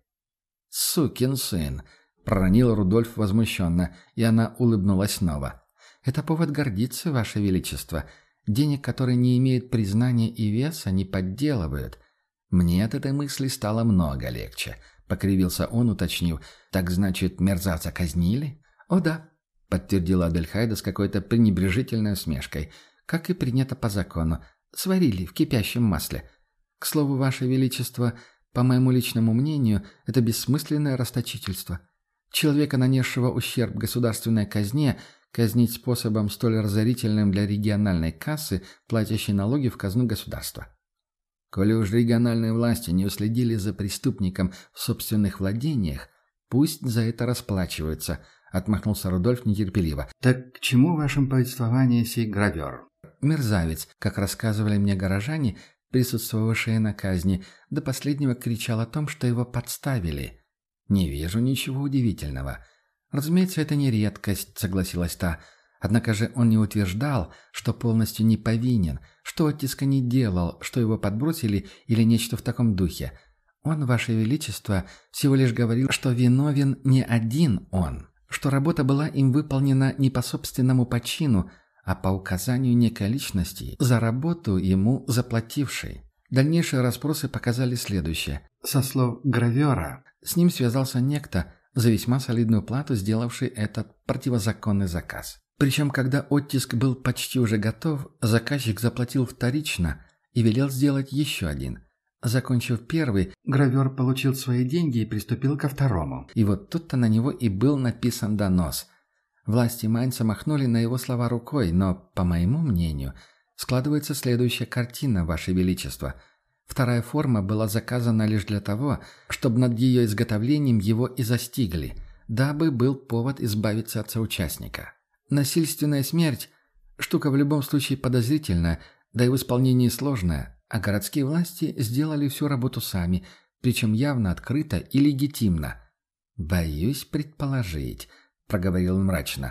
«Сукин сын!» — проронил Рудольф возмущенно, и она улыбнулась снова. «Это повод гордиться, Ваше Величество. Денег, которые не имеют признания и веса, не подделывают». «Мне от этой мысли стало много легче», — покривился он, уточнив. «Так значит, мерзавца казнили?» «О да», — подтвердила Адельхайда с какой-то пренебрежительной усмешкой. «Как и принято по закону. Сварили в кипящем масле. К слову, Ваше Величество, по моему личному мнению, это бессмысленное расточительство. Человека, нанесшего ущерб государственной казне, казнить способом столь разорительным для региональной кассы, платящей налоги в казну государства. Коли уж региональные власти не уследили за преступником в собственных владениях, пусть за это расплачиваются», — отмахнулся Рудольф нетерпеливо. «Так к чему в вашем повествовании сей гравер?» «Мерзавец, как рассказывали мне горожане, присутствовавшие на казни, до последнего кричал о том, что его подставили». «Не вижу ничего удивительного». «Разумеется, это не редкость», — согласилась та. «Однако же он не утверждал, что полностью не повинен, что оттиска не делал, что его подбросили или нечто в таком духе. Он, Ваше Величество, всего лишь говорил, что виновен не один он, что работа была им выполнена не по собственному почину, а по указанию некой личности, за работу ему заплатившей». Дальнейшие расспросы показали следующее. Со слов гравера, с ним связался некто, за весьма солидную плату сделавший этот противозаконный заказ. Причем, когда оттиск был почти уже готов, заказчик заплатил вторично и велел сделать еще один. Закончив первый, гравер получил свои деньги и приступил ко второму. И вот тут-то на него и был написан донос. Власти Майнца махнули на его слова рукой, но, по моему мнению, складывается следующая картина, Ваше Величество. Вторая форма была заказана лишь для того, чтобы над ее изготовлением его и застигли, дабы был повод избавиться от соучастника. Насильственная смерть – штука в любом случае подозрительная, да и в исполнении сложная, а городские власти сделали всю работу сами, причем явно открыто и легитимно. «Боюсь предположить», – проговорил он мрачно.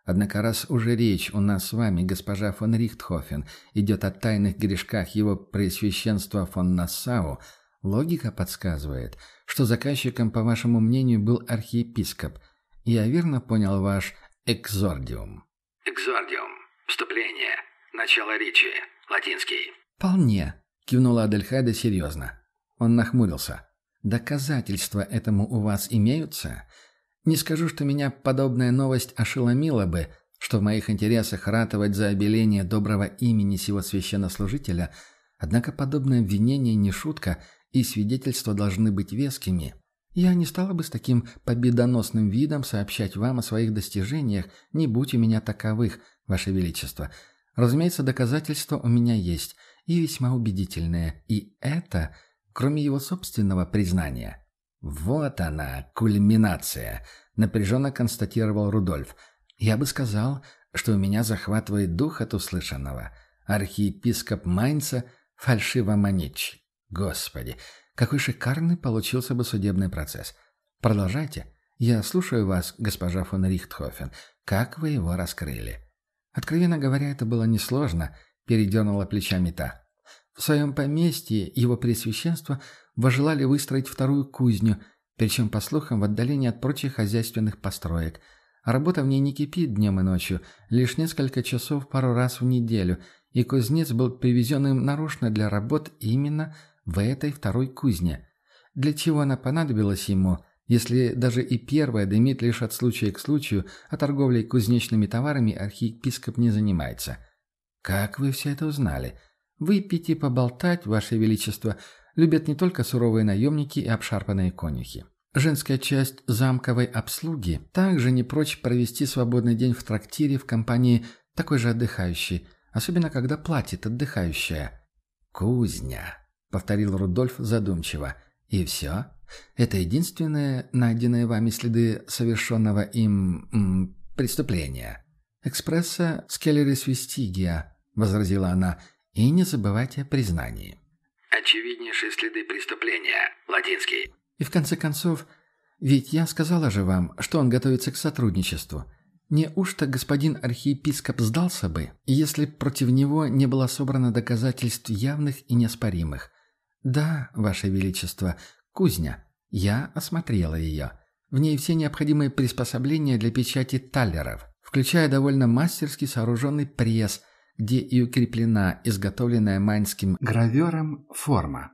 Однако раз уже речь у нас с вами, госпожа фон Рихтхофен, идет о тайных грешках его преосвященства фон Нассау, логика подсказывает, что заказчиком, по вашему мнению, был архиепископ. Я верно понял ваш экзордиум?
Экзордиум. Вступление. Начало речи. Латинский.
«Вполне», — кивнула Адельхайда серьезно. Он нахмурился. «Доказательства этому у вас имеются? Не скажу, что меня подобная новость ошеломила бы, что в моих интересах ратовать за обеление доброго имени сего священнослужителя, однако подобное обвинение не шутка, и свидетельства должны быть вескими. Я не стала бы с таким победоносным видом сообщать вам о своих достижениях, не будь у меня таковых, Ваше Величество. Разумеется, доказательства у меня есть, и весьма убедительные, и это, кроме его собственного признания». «Вот она, кульминация», — напряженно констатировал Рудольф. «Я бы сказал, что у меня захватывает дух от услышанного. Архиепископ Майнца фальшивомонетчик. Господи, какой шикарный получился бы судебный процесс. Продолжайте. Я слушаю вас, госпожа фон Рихтхофен. Как вы его раскрыли?» «Откровенно говоря, это было несложно», — передернула плечами та. «В своем поместье его Преосвященство возжелали выстроить вторую кузню, причем, по слухам, в отдалении от прочих хозяйственных построек. А работа в ней не кипит днем и ночью, лишь несколько часов пару раз в неделю, и кузнец был привезен им нарочно для работ именно в этой второй кузне. Для чего она понадобилась ему, если даже и первая дымит лишь от случая к случаю, а торговлей кузнечными товарами архиепископ не занимается? Как вы все это узнали? Выпить и поболтать, Ваше Величество, любят не только суровые наемники и обшарпанные конюхи. Женская часть замковой обслуги также не прочь провести свободный день в трактире в компании такой же отдыхающей, особенно когда платит отдыхающая. «Кузня», — повторил Рудольф задумчиво. «И все? Это единственные найденные вами следы совершенного им преступления?» «Экспресса Скеллерис Вестигия», — возразила она, — «и не забывайте о признании».
Очевиднейшие следы преступления. Латинский.
«И в конце концов, ведь я сказала же вам, что он готовится к сотрудничеству. Неужто господин архиепископ сдался бы, если против него не было собрано доказательств явных и неоспоримых? Да, Ваше Величество, кузня. Я осмотрела ее. В ней все необходимые приспособления для печати таллеров, включая довольно мастерски сооруженный пресс, где и укреплена изготовленная майнским гравером форма.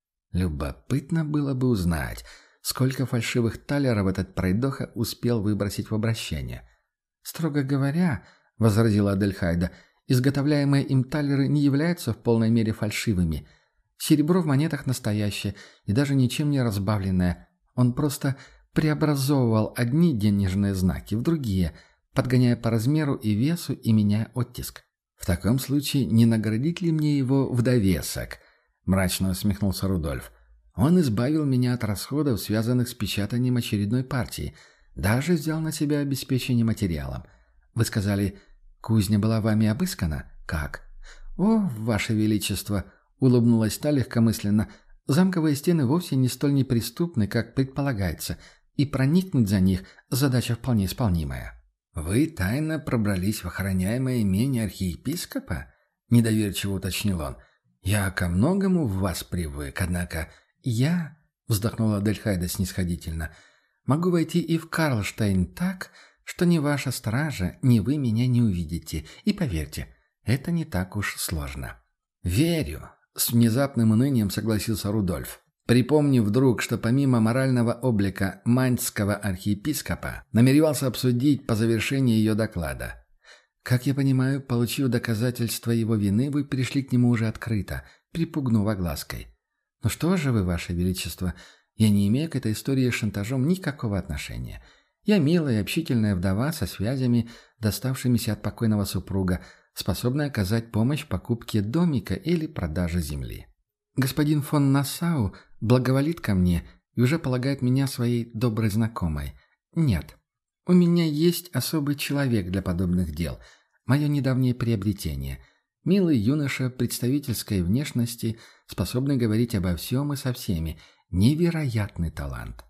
Любопытно было бы узнать, сколько фальшивых таллеров этот пройдоха успел выбросить в обращение. «Строго говоря, — возразила Адельхайда, — изготовляемые им таллеры не являются в полной мере фальшивыми. Серебро в монетах настоящее и даже ничем не разбавленное. Он просто преобразовывал одни денежные знаки в другие, подгоняя по размеру и весу и меняя оттиск. В таком случае не наградить ли мне его в довесок?» — мрачно усмехнулся Рудольф. «Он избавил меня от расходов, связанных с печатанием очередной партии. Даже взял на себя обеспечение материалом. Вы сказали, кузня была вами обыскана? Как?» «О, Ваше Величество!» — улыбнулась та легкомысленно. «Замковые стены вовсе не столь неприступны, как предполагается, и проникнуть за них — задача вполне исполнимая». «Вы тайно пробрались в охраняемое имение архиепископа?» — недоверчиво уточнил он. «Я ко многому в вас привык, однако...» «Я...» — вздохнула Адельхайда снисходительно. «Могу войти и в Карлштейн так, что ни ваша стража, ни вы меня не увидите. И поверьте, это не так уж сложно». «Верю», — с внезапным унынием согласился Рудольф. Припомнив вдруг, что помимо морального облика майнцского архиепископа намеревался обсудить по завершении ее доклада. «Как я понимаю, получив доказательства его вины, вы пришли к нему уже открыто, припугнув оглаской. Ну что же вы, Ваше Величество, я не имею к этой истории с шантажом никакого отношения. Я милая и общительная вдова со связями, доставшимися от покойного супруга, способная оказать помощь в покупке домика или продаже земли. Господин фон Нассау благоволит ко мне и уже полагает меня своей доброй знакомой. Нет, у меня есть особый человек для подобных дел. Мое недавнее приобретение. Милый юноша представительской внешности, способный говорить обо всем и со всеми. Невероятный талант.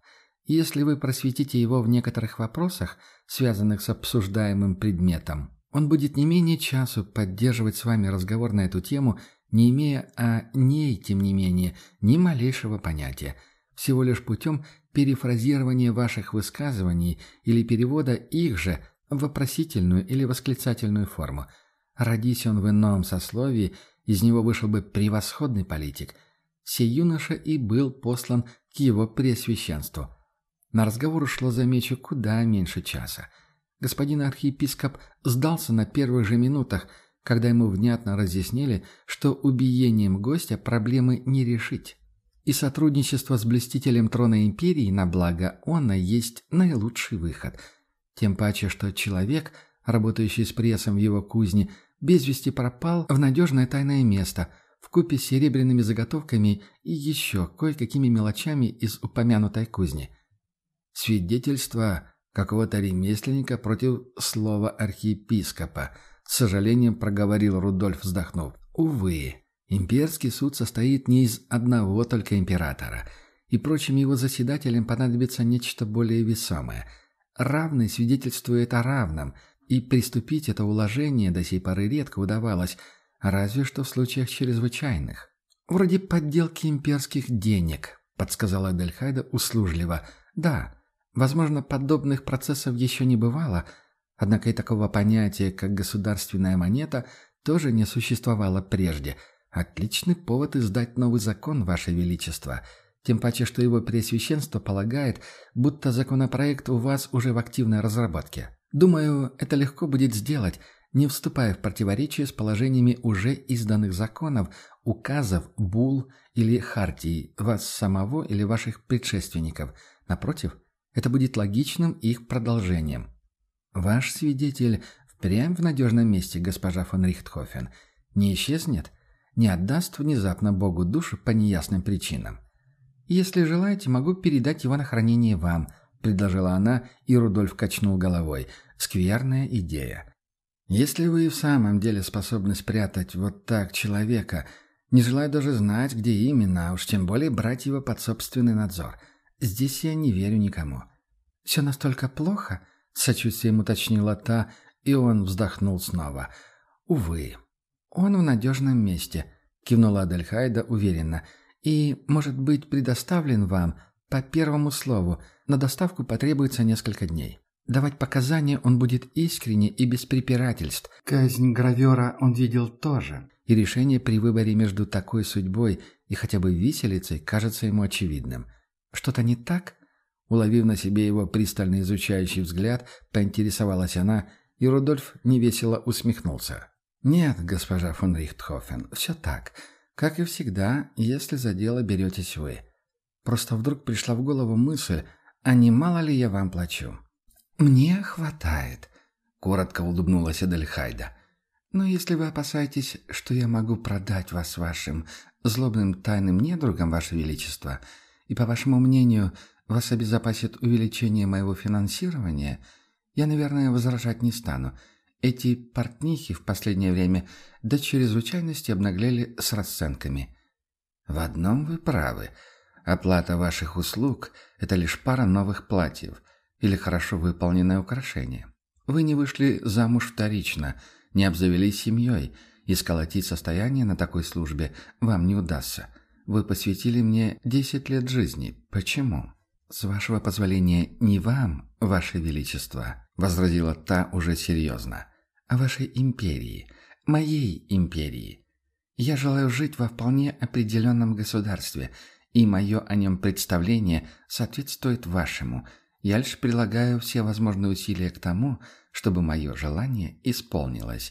Если вы просветите его в некоторых вопросах, связанных с обсуждаемым предметом, он будет не менее часу поддерживать с вами разговор на эту тему, не имея о ней, тем не менее, ни малейшего понятия, всего лишь путем перефразирования ваших высказываний или перевода их же в вопросительную или восклицательную форму. Родись он в ином сословии, из него вышел бы превосходный политик. Сей юноша и был послан к его преосвященству. На разговор ушло, замечу, куда меньше часа. Господин архиепископ сдался на первых же минутах, когда ему внятно разъяснили, что убиением гостя проблемы не решить. И сотрудничество с блюстителем трона империи на благо оно есть наилучший выход. Тем паче, что человек, работающий с прессом в его кузне, без вести пропал в надежное тайное место, вкупе с серебряными заготовками и еще кое-какими мелочами из упомянутой кузни. Свидетельство какого-то ремесленника против слова архиепископа, с сожалением проговорил Рудольф, вздохнув. Увы, имперский суд состоит не из одного только императора, и прочим его заседателям понадобится нечто более весомое. Равный свидетельствует о равном, и приступить это уложение до сей поры редко удавалось, разве что в случаях чрезвычайных. «Вроде подделки имперских денег», — подсказала Адельхайда услужливо. «Да, возможно, подобных процессов еще не бывало, однако и такого понятия, как государственная монета, тоже не существовало прежде. Отличный повод издать новый закон, Ваше Величество, тем паче, что его преосвященство полагает, будто законопроект у вас уже в активной разработке. Думаю, это легко будет сделать, не вступая в противоречие с положениями уже изданных законов, указов, булл или хартий вас самого или ваших предшественников. Напротив, это будет логичным их продолжением. Ваш свидетель впрямь в надежном месте, госпожа фон Рихтхофен. Не исчезнет? Не отдаст внезапно Богу душу по неясным причинам? Если желаете, могу передать его на хранение вам, предложила она, и Рудольф качнул головой. Скверная идея. Если вы и в самом деле способны спрятать вот так человека, не желаю даже знать, где именно, а уж тем более брать его под собственный надзор. Здесь я не верю никому. «Все настолько плохо?» — с сочувствием уточнила та, и он вздохнул снова. «Увы, он в надежном месте», — кивнула Адельхайда уверенно, «и может быть предоставлен вам по первому слову. На доставку потребуется несколько дней. Давать показания он будет искренне и без препирательств. Казнь гравера он видел тоже. И решение при выборе между такой судьбой и хотя бы виселицей кажется ему очевидным. Что-то не так?» Уловив на себе его пристально изучающий взгляд, поинтересовалась она, и Рудольф невесело усмехнулся. «Нет, госпожа фон Рихтхофен, все так. Как и всегда, если за дело беретесь вы. Просто вдруг пришла в голову мысль, а не мало ли я вам плачу?» «Мне хватает», — коротко улыбнулась Адельхайда. «Но если вы опасаетесь, что я могу продать вас вашим злобным тайным недругам, Ваше Величество, и, по вашему мнению, вас обезопасит увеличение моего финансирования, я, наверное, возражать не стану. Эти портнихи в последнее время до чрезвычайности обнаглели с расценками». «В одном вы правы. Оплата ваших услуг – это лишь пара новых платьев или хорошо выполненное украшение. Вы не вышли замуж вторично, не обзавелись семьей, и сколотить состояние на такой службе вам не удастся. Вы посвятили мне 10 лет жизни. Почему?» «С вашего позволения, не вам, Ваше Величество», — возразила та уже серьезно, — «а вашей империи, моей империи. Я желаю жить во вполне определенном государстве, и мое о нем представление соответствует вашему. Я лишь прилагаю все возможные усилия к тому, чтобы мое желание исполнилось».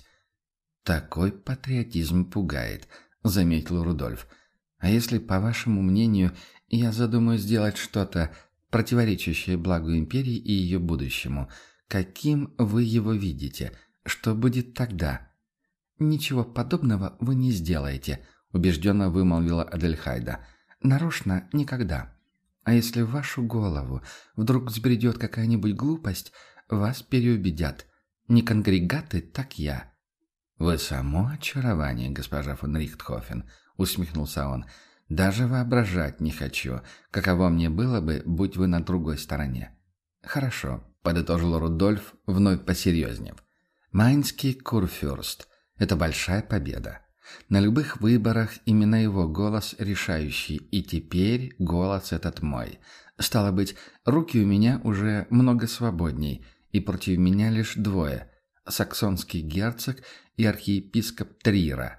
«Такой патриотизм пугает», — заметил Рудольф. «А если, по вашему мнению, я задумаю сделать что-то, противоречащее благу империи и ее будущему, каким вы его видите? Что будет тогда?» «Ничего подобного вы не сделаете», — убежденно вымолвила Адельхайда. «Нарочно никогда. А если в вашу голову вдруг взбредет какая-нибудь глупость, вас переубедят. Не конгрегаты, так я». «Вы само очарование, госпожа фон Рихтхофен», — усмехнулся он. Даже воображать не хочу, каково мне было бы, будь вы на другой стороне». «Хорошо», — подытожил Рудольф, вновь посерьезнев. «Майнский курфюрст — это большая победа. На любых выборах именно его голос решающий, и теперь голос этот мой. Стало быть, руки у меня уже много свободней, и против меня лишь двое — саксонский герцог и архиепископ Трира.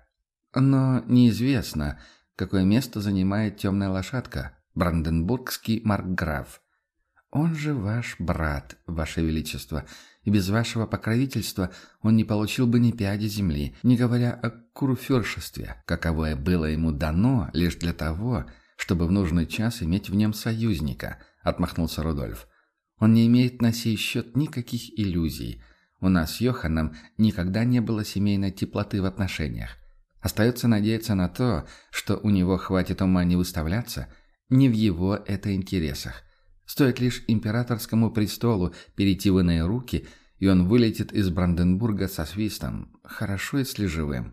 Но неизвестно, какое место занимает темная лошадка, бранденбургский маркграф. Он же ваш брат, ваше величество, и без вашего покровительства он не получил бы ни пяди земли, не говоря о курфюршестве, каковое было ему дано лишь для того, чтобы в нужный час иметь в нем союзника», — отмахнулся Рудольф. «Он не имеет на сей счет никаких иллюзий. У нас с Йоханом никогда не было семейной теплоты в отношениях. Остается надеяться на то, что у него хватит ума не выставляться, не в его это интересах. Стоит лишь императорскому престолу перейти в иные руки, и он вылетит из Бранденбурга со свистом, хорошо если живым.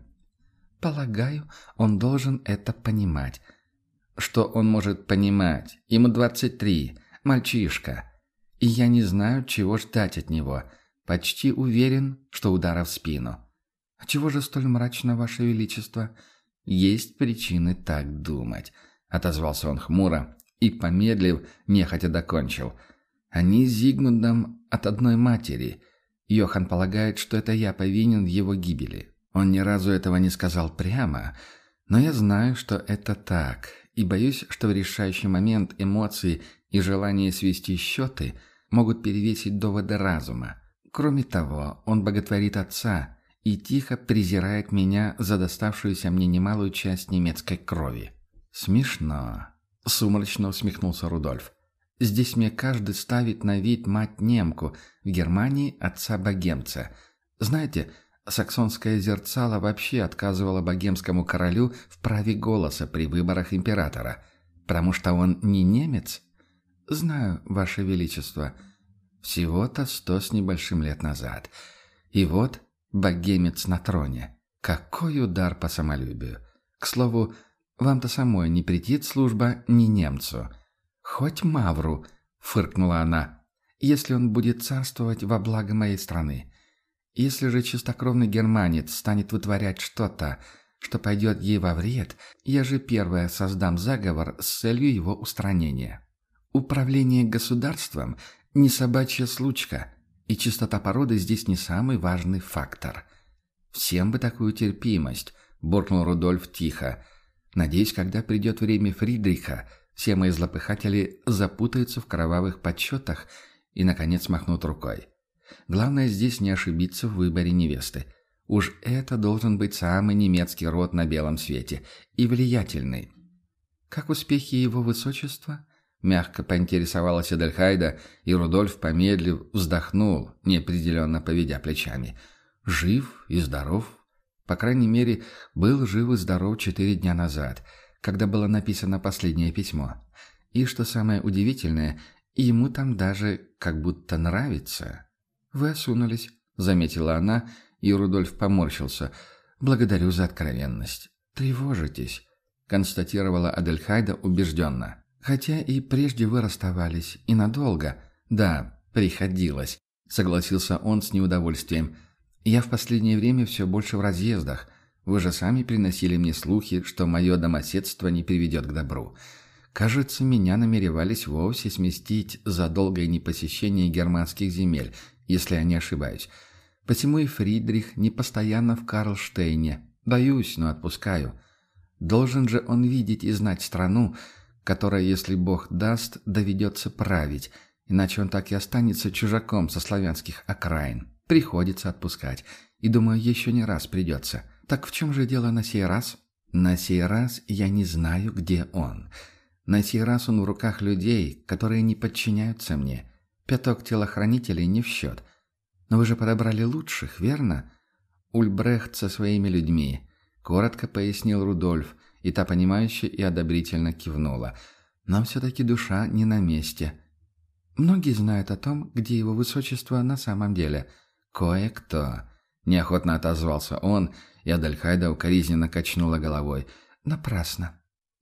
Полагаю, он должен это понимать». «Что он может понимать? Ему 23, мальчишка. И я не знаю, чего ждать от него. Почти уверен, что удара в спину». «А чего же столь мрачно, ваше величество?» «Есть причины так думать», — отозвался он хмуро и, помедлив, нехотя докончил. «Они с Зигмундом от одной матери. Йохан полагает, что это я повинен в его гибели. Он ни разу этого не сказал прямо, но я знаю, что это так, и боюсь, что в решающий момент эмоции и желание свести счеты могут перевесить доводы разума. Кроме того, он боготворит отца и тихо презирает меня за доставшуюся мне немалую часть немецкой крови». «Смешно», — сумрачно усмехнулся Рудольф. «Здесь мне каждый ставит на вид мать-немку, в Германии отца богемца. Знаете, саксонское зерцало вообще отказывало богемскому королю в праве голоса при выборах императора, потому что он не немец. Знаю, ваше величество, всего-то 100 с небольшим лет назад. И вот богемец на троне. Какой удар по самолюбию! К слову, вам-то самой не претит служба ни немцу». «Хоть Мавру», — фыркнула она, — «если он будет царствовать во благо моей страны. Если же чистокровный германец станет вытворять что-то, что пойдет ей во вред, я же первая создам заговор с целью его устранения. Управление государством — не собачья случка, и чистота породы здесь не самый важный фактор». «Всем бы такую терпимость», — буркнул Рудольф тихо. «Надеюсь, когда придет время Фридриха, все мои злопыхатели запутаются в кровавых подсчетах и, наконец, махнут рукой. Главное здесь не ошибиться в выборе невесты. Уж это должен быть самый немецкий род на белом свете. И влиятельный». «Как успехи его высочества?» — мягко поинтересовалась Эдельхайда, и Рудольф, помедлив, вздохнул, неопределенно поведя плечами. «Жив и здоров. По крайней мере, был жив и здоров 4 дня назад, когда было написано последнее письмо. И, что самое удивительное, ему там даже как будто нравится». «Вы осунулись», — заметила она, и Рудольф поморщился. «Благодарю за откровенность». «Тревожитесь», — констатировала Адельхайда убежденно. «Хотя и прежде вы расставались, и надолго». «Да, приходилось», — согласился он с неудовольствием. «Я в последнее время все больше в разъездах. Вы же сами приносили мне слухи, что мое домоседство не приведет к добру. Кажется, меня намеревались вовсе сместить за долгое непосещение германских земель, если я не ошибаюсь. Посему и Фридрих не постоянно в Карлштейне. Боюсь, но отпускаю. Должен же он видеть и знать страну, которая, если Бог даст, доведется править, иначе он так и останется чужаком со славянских окраин. Приходится отпускать, и, думаю, еще не раз придется. Так в чем же дело на сей раз?» «На сей раз я не знаю, где он. На сей раз он в руках людей, которые не подчиняются мне. Пяток телохранителей не в счет. Но вы же подобрали лучших, верно?» «Ульбрехт со своими людьми», — коротко пояснил Рудольф, и та, понимающе и одобрительно кивнула. «Но все-таки душа не на месте. Многие знают о том, где его высочество на самом деле. Кое-кто», — неохотно отозвался он, и Адельхайда укоризненно качнула головой. «Напрасно.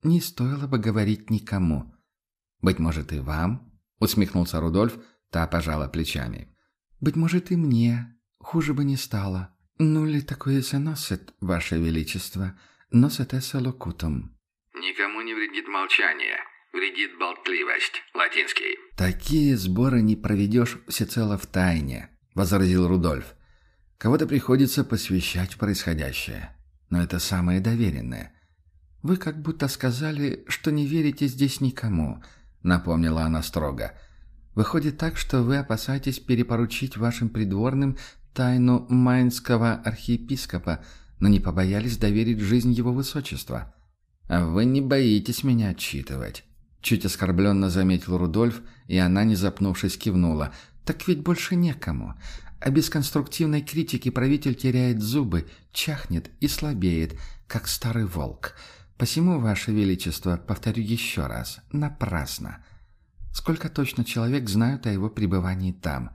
не стоило бы говорить никому».
«Быть может, и вам?» — усмехнулся Рудольф, та пожала плечами.
«Быть может, и мне. Хуже бы не стало. Ну ли такое се носит, Ваше Величество, носит эссе локутум».
«Никому не вредит молчание, вредит болтливость». Латинский.
«Такие сборы не проведешь всецело в тайне», — возразил Рудольф. «Кого-то приходится посвящать в происходящее. Но это самое доверенное. Вы как будто сказали, что не верите здесь никому», — напомнила она строго. «Выходит так, что вы опасаетесь перепоручить вашим придворным тайну майнского архиепископа, но не побоялись доверить жизнь его высочества. А вы не боитесь меня отчитывать». Чуть оскорбленно заметил Рудольф, и она, не запнувшись, кивнула. «Так ведь больше некому. А без конструктивной критики правитель теряет зубы, чахнет и слабеет, как старый волк. Посему, Ваше Величество, повторю еще раз, напрасно. Сколько точно человек знают о его пребывании там?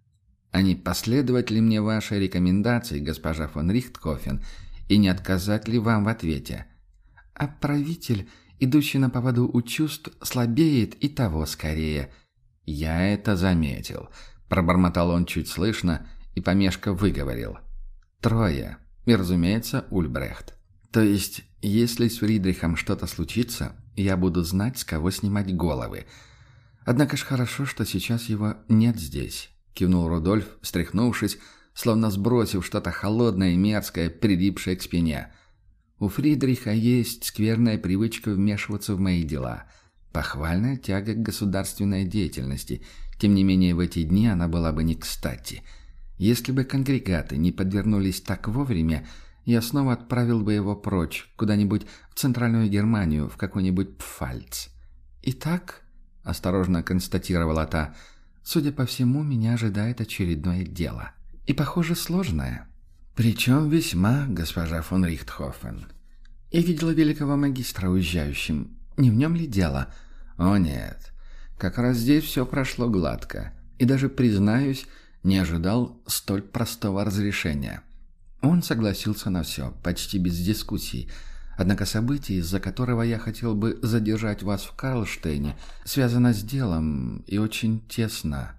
А не последовать ли мне вашей рекомендации, госпожа фон Рихтхофен, и не отказать ли вам в ответе? А правитель, идущий на поводу у чувств, слабеет и того скорее». «Я это заметил», — пробормотал он чуть слышно и, помешков, выговорил. «Трое. И, разумеется, Ульбрехт. То есть, если с Фридрихом что-то случится, я буду знать, с кого снимать головы. Однако ж хорошо, что сейчас его нет здесь», — кивнул Рудольф, встряхнувшись, словно сбросив что-то холодное и мерзкое, прилипшее к спине. «У Фридриха есть скверная привычка вмешиваться в мои дела. Похвальная тяга к государственной деятельности. Тем не менее, в эти дни она была бы не кстати. Если бы конгрегаты не подвернулись так вовремя, я снова отправил бы его прочь, куда-нибудь в Центральную Германию, в какой-нибудь Пфальц. Итак, — осторожно констатировала та, — судя по всему, меня ожидает очередное дело. И, похоже, сложное. Причем весьма, госпожа фон Рихтхофен. Я видела великого магистра уезжающим. Не в нем ли дело? О нет, как раз здесь все прошло гладко. И даже, признаюсь, не ожидал столь простого разрешения. Он согласился на все, почти без дискуссий. Однако событие, из-за которого я хотел бы задержать вас в Карлштейне, связано с делом и очень тесно.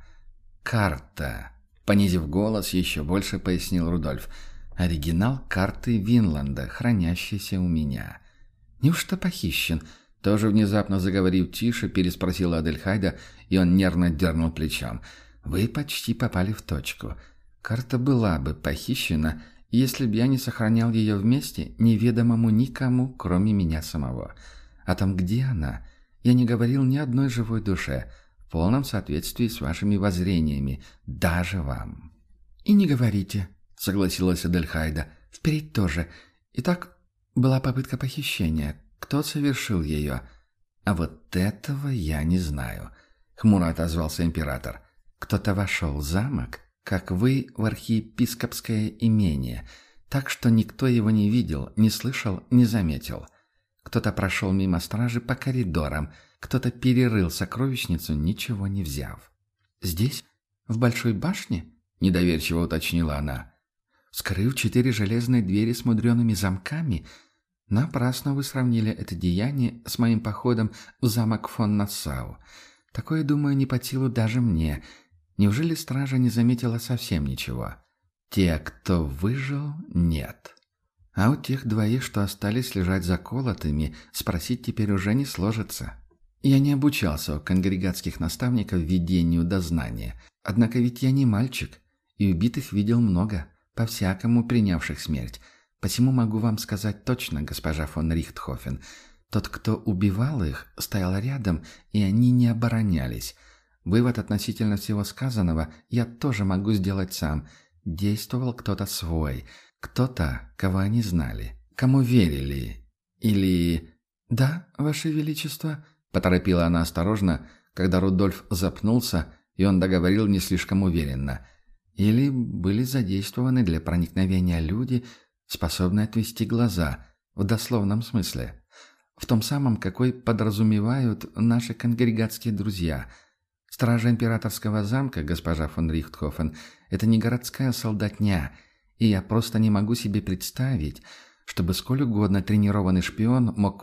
Карта. Понизив голос, еще больше пояснил Рудольф. Оригинал карты Винланда, хранящийся у меня. Неужто похищен? Тоже внезапно заговорив тише, переспросила Адельхайда, и он нервно дернул плечом. Вы почти попали в точку. Карта была бы похищена, если б я не сохранял ее вместе неведомому никому, кроме меня самого. А там, где она, я не говорил ни одной живой душе, в полном соответствии с вашими воззрениями, даже вам. «И не говорите», — согласилась Адельхайда. «Впредь тоже. Итак, была попытка похищения. Кто совершил ее?» «А вот этого я не знаю», — хмуро отозвался император. «Кто-то вошел в замок, как вы в архиепископское имение, так что никто его не видел, не слышал, не заметил. Кто-то прошел мимо стражи по коридорам, кто-то перерыл сокровищницу, ничего не взяв». «Здесь? В Большой башне?» — недоверчиво уточнила она. «Вскрыв 4 железные двери с мудреными замками? Напрасно вы сравнили это деяние с моим походом в замок фон Нассау. Такое, думаю, не по силу даже мне. Неужели стража не заметила совсем ничего? Те, кто выжил, нет. А у тех двоих, что остались лежать заколотыми, спросить теперь уже не сложится. Я не обучался у конгрегатских наставников ведению дознания. Однако ведь я не мальчик, и убитых видел много, по-всякому принявших смерть. Посему могу вам сказать точно, госпожа фон Рихтхофен, тот, кто убивал их, стоял рядом, и они не оборонялись. Вывод относительно всего сказанного я тоже могу сделать сам. Действовал кто-то свой, кто-то, кого они знали, кому верили. Или... «Да, Ваше Величество», — поторопила она осторожно, когда Рудольф запнулся, и он договорил не слишком уверенно. «Или были задействованы для проникновения люди, способные отвести глаза, в дословном смысле. В том самом, какой подразумевают наши конгрегатские друзья. Стража императорского замка, госпожа фон Рихтхофен, это не городская солдатня, и я просто не могу себе представить, чтобы сколь угодно тренированный шпион мог вот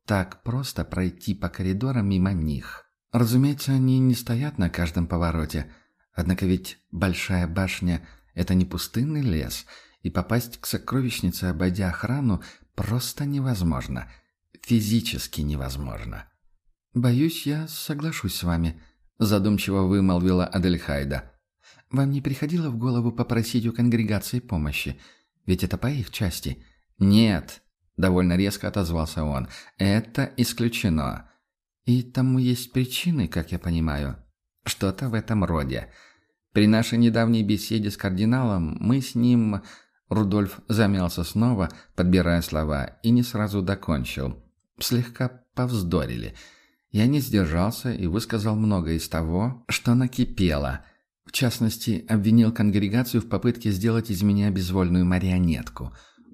так просто пройти по коридорам мимо них. Разумеется, они не стоят на каждом повороте. Однако ведь Большая башня — это не пустынный лес, и попасть к сокровищнице, обойдя охрану, просто невозможно. Физически невозможно. «Боюсь, я соглашусь с вами», — задумчиво вымолвила Адельхайда. «Вам не приходило в голову попросить у конгрегации помощи? Ведь это по их части». «Нет», — довольно резко отозвался он, — «это исключено». «И тому есть причины, как я понимаю». «Что-то в этом роде. При нашей недавней беседе с кардиналом мы с ним...» Рудольф замялся снова, подбирая слова, и не сразу докончил. Слегка повздорили. Я не сдержался и высказал многое из того, что накипело. В частности, обвинил конгрегацию в попытке сделать из меня безвольную марионетку.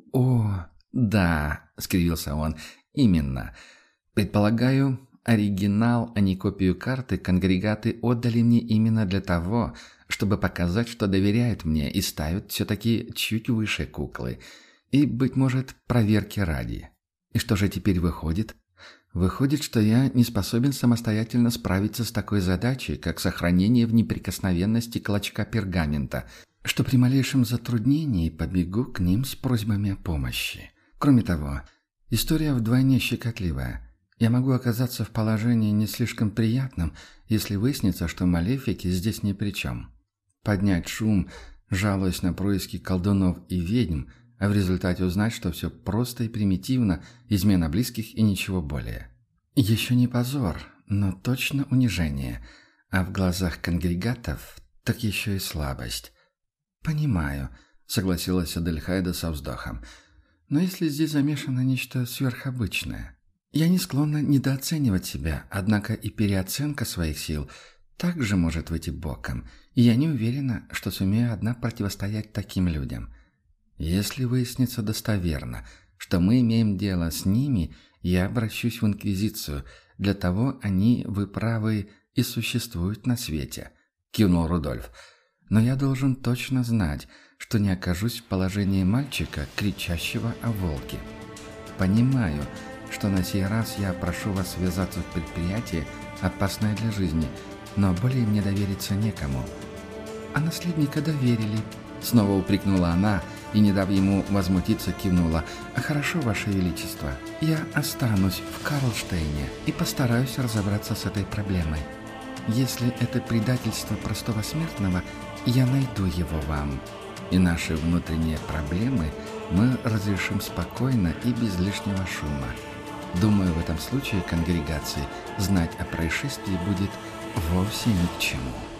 «О, да», — скривился он, — «именно. Предполагаю, оригинал, а не копию карты конгрегаты отдали мне именно для того, чтобы показать, что доверяют мне и ставят все-таки чуть выше куклы. И, быть может, проверки ради. И что же теперь выходит? Выходит, что я не способен самостоятельно справиться с такой задачей, как сохранение в неприкосновенности клочка пергамента, что при малейшем затруднении побегу к ним с просьбами о помощи. Кроме того, история вдвойне щекотливая. Я могу оказаться в положении не слишком приятном, если выяснится, что малефики здесь ни при чем. Поднять шум, жалуясь на происки колдунов и ведьм, а в результате узнать, что все просто и примитивно, измена близких и ничего более. Еще не позор, но точно унижение, а в глазах конгрегатов так еще и слабость. «Понимаю», — согласилась Адельхайда со вздохом, — «но если здесь замешано нечто сверхобычное...» Я не склонна недооценивать себя, однако и переоценка своих сил также может выйти боком, и я не уверена, что сумею одна противостоять таким людям. Если выяснится достоверно, что мы имеем дело с ними, я обращусь в Инквизицию, для того они, вы правы, и существуют на свете», — кивнул Рудольф. «Но я должен точно знать, что не окажусь в положении мальчика, кричащего о волке. Понимаю, что на сей раз я прошу вас связаться в предприятие, опасное для жизни, но более мне довериться некому». «А наследника доверили», — снова упрекнула она и, не дав ему возмутиться, кивнула. «Хорошо, Ваше Величество, я останусь в Карлштейне и постараюсь разобраться с этой проблемой. Если это предательство простого смертного, я найду его вам, и наши внутренние проблемы мы разрешим спокойно и без лишнего шума. Думаю, в этом случае конгрегации знать о происшествии будет вовсе ни к чему».